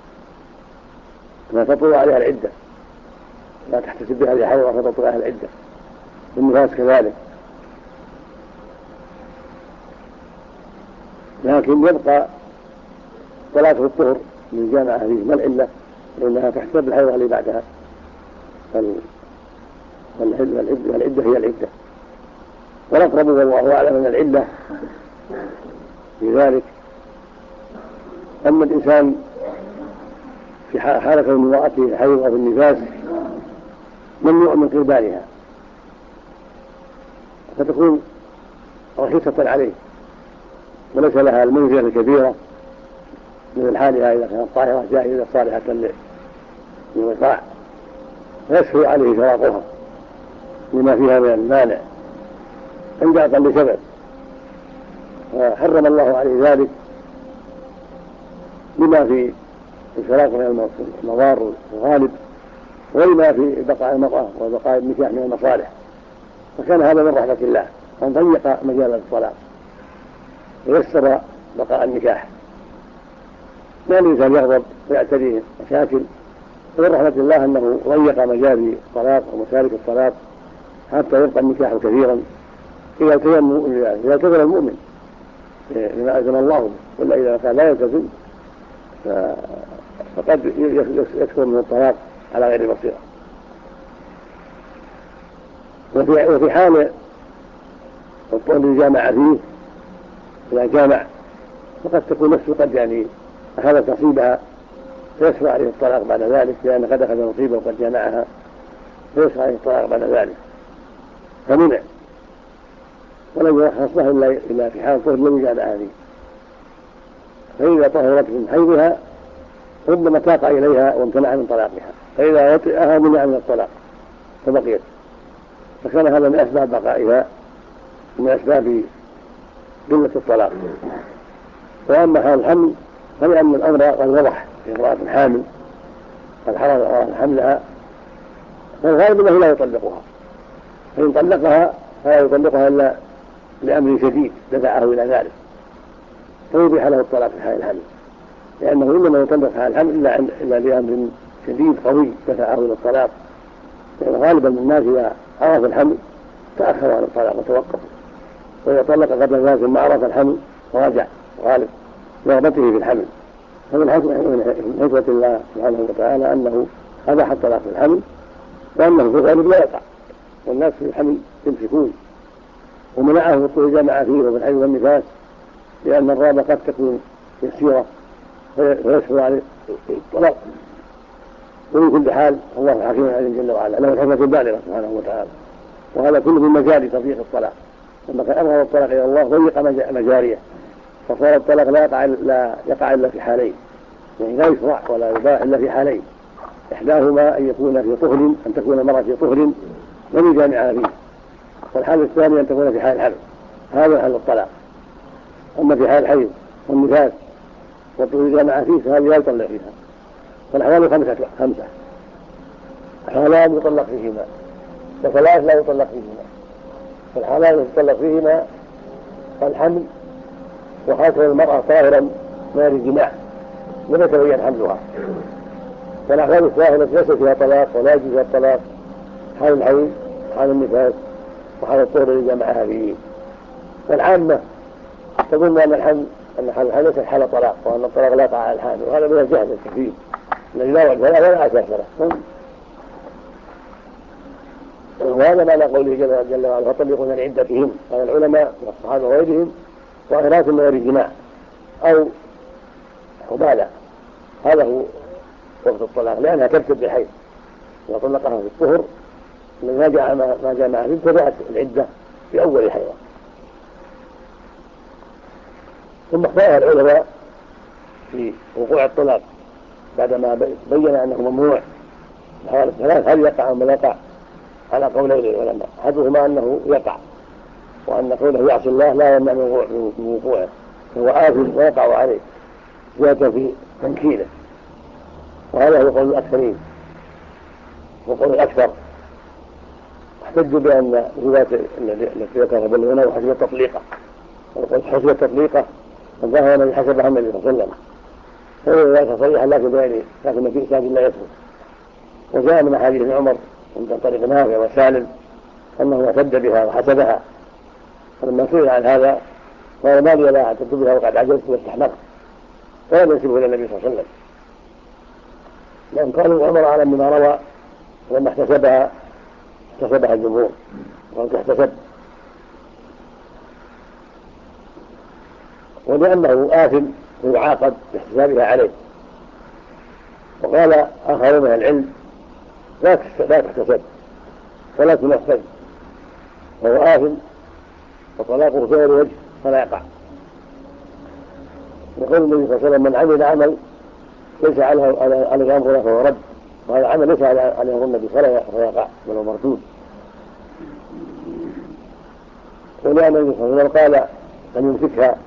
لا تطول عليها العدة، لا تحتسب بها الحيض فتطول عليها العدة، والنفاس كذلك، لكن يبقى طلاق الطهر من جامعة فيه ما العلة؟ لأنها تحتسب الحيض اللي بعدها، والعدة هي العدة، والأقرب والله أعلم أن العلة في ذلك أما الإنسان في حالة كون امرأته الحيض أو النفاس ممنوع من قربانها، فتكون رخيصة عليه وليس لها المنزلة الكبيرة من حالها إذا كانت طاهرة جاهزة صالحة للوقاع، فيسهل عليه فراقها لما فيها من المانع عند أقل سبب، وحرم الله عليه ذلك لما في الفراق من المضار الغالب، ولما في بقاء المرأة وبقاء النكاح من المصالح، فكان هذا من رحمة الله أن ضيق مجال الطلاق ويسر بقاء النكاح، ما الإنسان يغضب ويعتريه مشاكل، ومن رحمة الله أنه ضيق مجال الطلاق ومسالك الطلاق حتى يبقى النكاح كثيرا إذا التزم المؤمن بما أذن الله به، ولا إذا كان لا يلتزم فقد يكثر من الطلاق على غير بصيرة. وفي حال الطول اللي جامع فيه إذا جامع فقد تكون نفسه قد أخذت نصيبها فيسرع عليه الطلاق بعد ذلك، لأن قد أخذ نصيبه وقد جامعها فيسرع عليه الطلاق بعد ذلك فمنع، ولم يرخص له إلا في حال الطهر الذي جامعها فيه. فإذا طهرت من حيضها ربما تاق إليها وامتنع من طلاقها، فإذا وطئها منع من الطلاق فبقيت، فكان هذا من أسباب بقائها ومن أسباب قلة الطلاق. وأما حال الحمل فلأن الأمر قد وضح في امرأة حامل قد حرم حملها، فالغالب أنه لا يطلقها، فإن طلقها فلا يطلقها إلا لأمر شديد دفعه إلى ذلك، فيبيح له الطلاق في حال الحمل، لأنه إنما يطلق في حال الحمل إلا لأمر شديد قوي دفعه إلى الطلاق، لأن غالبا من الناس إذا عرف الحمل تأخر عن الطلاق وتوقف، وإذا طلق قبل ذلك ما عرف الحمل ورجع غالب رغبته في الحمل. فمن حكمة الله سبحانه وتعالى أنه أباح الطلاق في الحمل، وأنه في الغالب لا يقع، والناس في الحمل يمسكون، ومنعه الطهر جامع فيه وفي الحيض والنفاس، لأن الرابة قد تكون يسيرة فيسهل عليه الطلاق. ومن كل حال الله حكيم عليه جل وعلا له الحكمة البالغة سبحانه وتعالى، وهذا كله من مجال تضييق الطلاق، لما كان أبغض الطلاق إلى الله ضيق مجاريه، فصار الطلاق لا يقع إلا في حالين، يعني لا يشرع ولا يباح إلا في حالين، إحداهما أن يكون في طهر، أن تكون المرأة في طهر لم يجامعها فيه، والحال الثاني أن تكون في حال الحمل، هذا حال الطلاق. أما في حال الحيض والنفاس والطهر جامع فيه فهذه لا يطلق فيها، فالأحوال خمسة حالان يطلق فيهما وثلاث لا يطلق فيهما. فالحالان يطلق فيهما الحمل وحاصل المرأة طاهرا من الجماع لم يتبين حملها، فالأحوال الثلاثة التي ليس فيها طلاق ولا يجوز فيها الطلاق حال الحيض حال النفاس وحال الطهر الذي جمعها فيه. والعامة تظن أن حال الحمل ليس حال طلاق، وأن الطلاق لا يقع على الحامل، وهذا من الجهل الكثير الذي لا وجه له ولا أساس له. وهذا معنى قوله جل وعلا فطلقوا من عدتهم، قال العلماء والصحابة وغيرهم ظاهرات من غير الجماع أو حبالة، هذا هو وقت الطلاق، لأنها ترتب بالحيض، إذا طلقها في الطهر ما جاء معها فيه تبعت العدة في أول الحيض. ثم اختارها العلماء في وقوع الطلاق بعدما بين أنه ممنوع الحوالي الثلاث، هل يقع أم لا يقع؟ على قولين للعلماء، أحدهما أنه يقع، وأن قوله يعصي الله لا يمنع من وقوعه، فهو آثم ويقع عليه زيادة في تنكيله، وهذا هو قول الأكثرين. وقول الأكثر احتجوا بأن الروايات التي ذكرها بالغنى وحسب التطليقة، وقال حسب التطليقة الظاهر الذي حسبها النبي صلى الله عليه وسلم، فهو رواية صريحة لكن في إسناد لا يثبت. وجاء من حديث عمر من طريق نافع وسالم أنه اعتد بها وحسبها، فلما سئل عن هذا قال ما لي لا اعتد بها وقد عجزت واستحمرت، ولم ينسبه إلى النبي صلى الله عليه وسلم، لأن قالوا عمر أعلم بما روى، ولما احتسبها الجمهور وقال تحتسب، ولأنه آثم ويعاقب باحتسابها عليه. وقال آخرون من العلم لا تحتسب ولا تنفذ، وهو آثم وطلاقه في غير وجه فلا يقع. يقول النبي صلى الله عليه وسلم من عمل عمل ليس عليه أمرنا فهو رد، وهذا عمل ليس عليه أمر النبي فلا يقع بل هو مردود. ولأن النبي صلى الله عليه وسلم قال أن يمسكها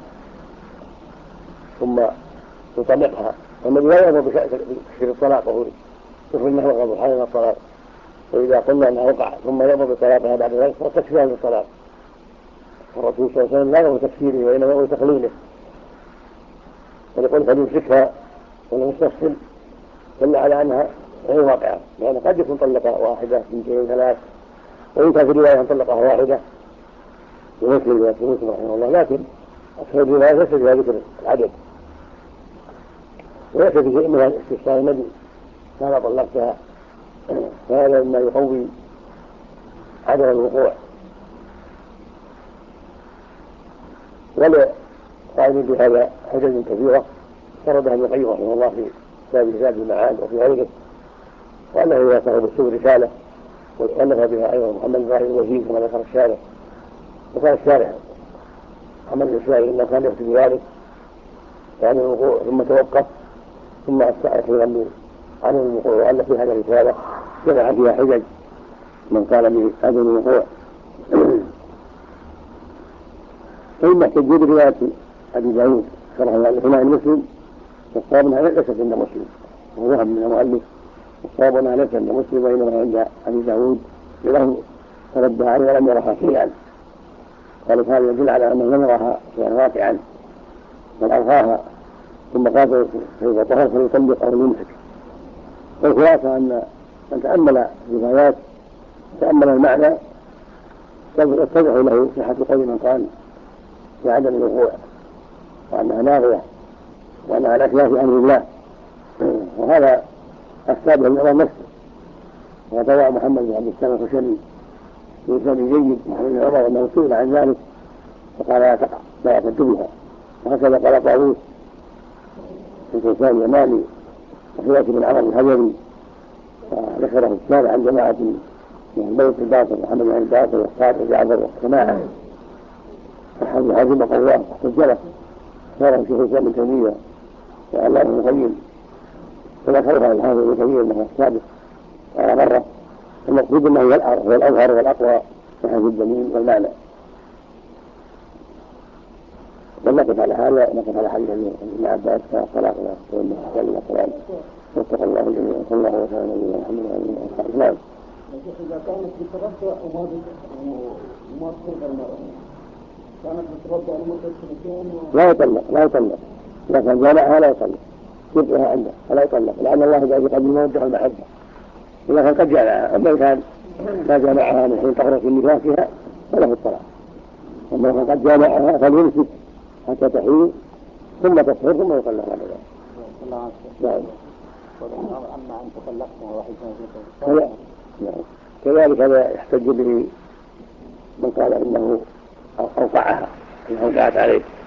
ثم يطلقها، والنبي لا يأمر بكثير الطلاق وهو يخرج نحو غضب حالنا الطلاق، وإذا قلنا أنها وقع ثم يأمر بطلاقها بعد ذلك فهو تكفيرها للطلاق. والرسول صلى الله عليه وسلم لا يأمر تكفيره وإنما يأمر تقليله، وليقول فليمسكها ولم يستفصل دل على أنها غير واقعة، لأن قد يكون طلقها واحدة 2 3، وإن كان في رواية طلقها واحدة ويكفي رواية مسلم رحمه الله، لكن أكثر الروايات ليس فيها ذكر العدد، ويكفي في شيء من استفسار النبي كما طلقتها، فهذا مما يقوي عدم الوقوع. ولقائل بهذا حجج كثيرة سردها ابن القيم رحمه الله في كتاب زاد المعاد وفي غيره، وأنه إذا صار بالسوء رسالة وألف بها أيضا محمد بن الوزير كما ذكر الشارع. وكان الشارع محمد بن إسماعيل إنه كان يكتب ذلك يعني الوقوع ثم توقف ثم أخيرا عن الوقوع وألف في هذه الرسالة جمع فيها حجج من قال بهذا الوقوع. فإما تجديد رواية أبي داود شرح الإمام مسلم، والصواب أنها ليست عند مسلم، وهو وهم من المؤلف، والصواب أنها ليست عند مسلم وإنما عند أبي داود له تردها عنه ولم يرها شيئا. قالت هذا يدل على أنه لم يرها شيئا واقعا بل ألغاها ثم قال فإذا طهر فليطلق أو يمسك. والخلاصة أن من تأمل الروايات تأمل المعنى يتضح له صحة قول من قال بعدم الوقوع وأنها لاغية وأنها على خلاف أمر الله، وهذا أفتى به النظر نفسه. وروى محمد بن عبد السلام الخشني بإسناد جيد محمد بن عمر أنه سئل عن ذلك فقال لا تقع لا يعتد بها. وهكذا قال طاووس في كيسان اليماني وحياة بن عمر الهجري، وذكره الشارع عن جماعة من البيت الباطل محمد بن الباطل والصادق وجعفر والسماعة وحمد هذه مقواه واحتجله صار في شيخ الإسلام ابن تيمية وعلاه ابن القيم وذكرها الحافظ ابن تيمية أنه السابق على مرة. المقصود أنه هو الأظهر والأقوى من حيث الدليل والمعنى. ونقف على هذا، نقف على حديث ابن عباس كالطلاق وإنه أحسن الكلام. واتقوا الله جميعا صلى الله وسلم على نبينا محمد وعلى آله وصحبه أجمعين. إذا كانت بتربع وما تفرق المرأة كانت بتربع لمدة سنتين لا يطلق إذا كان جامعها لا يطلق، يبقيها عنده فلا يطلق، لأن الله جاء في قبل الموت المحبة إذا كان قد جامعها. أما إن كان ما جامعها من حين تخرج من نفاسها فله الطلاق. أما إن كان قد جامعها فليمسك حتى تحيل ثم تطهر ثم يطلق بعد ذلك. أما أن تطلقنا واحد كذلك هذا يحتج به من قال إنه أوقعها إنها وقعت عليه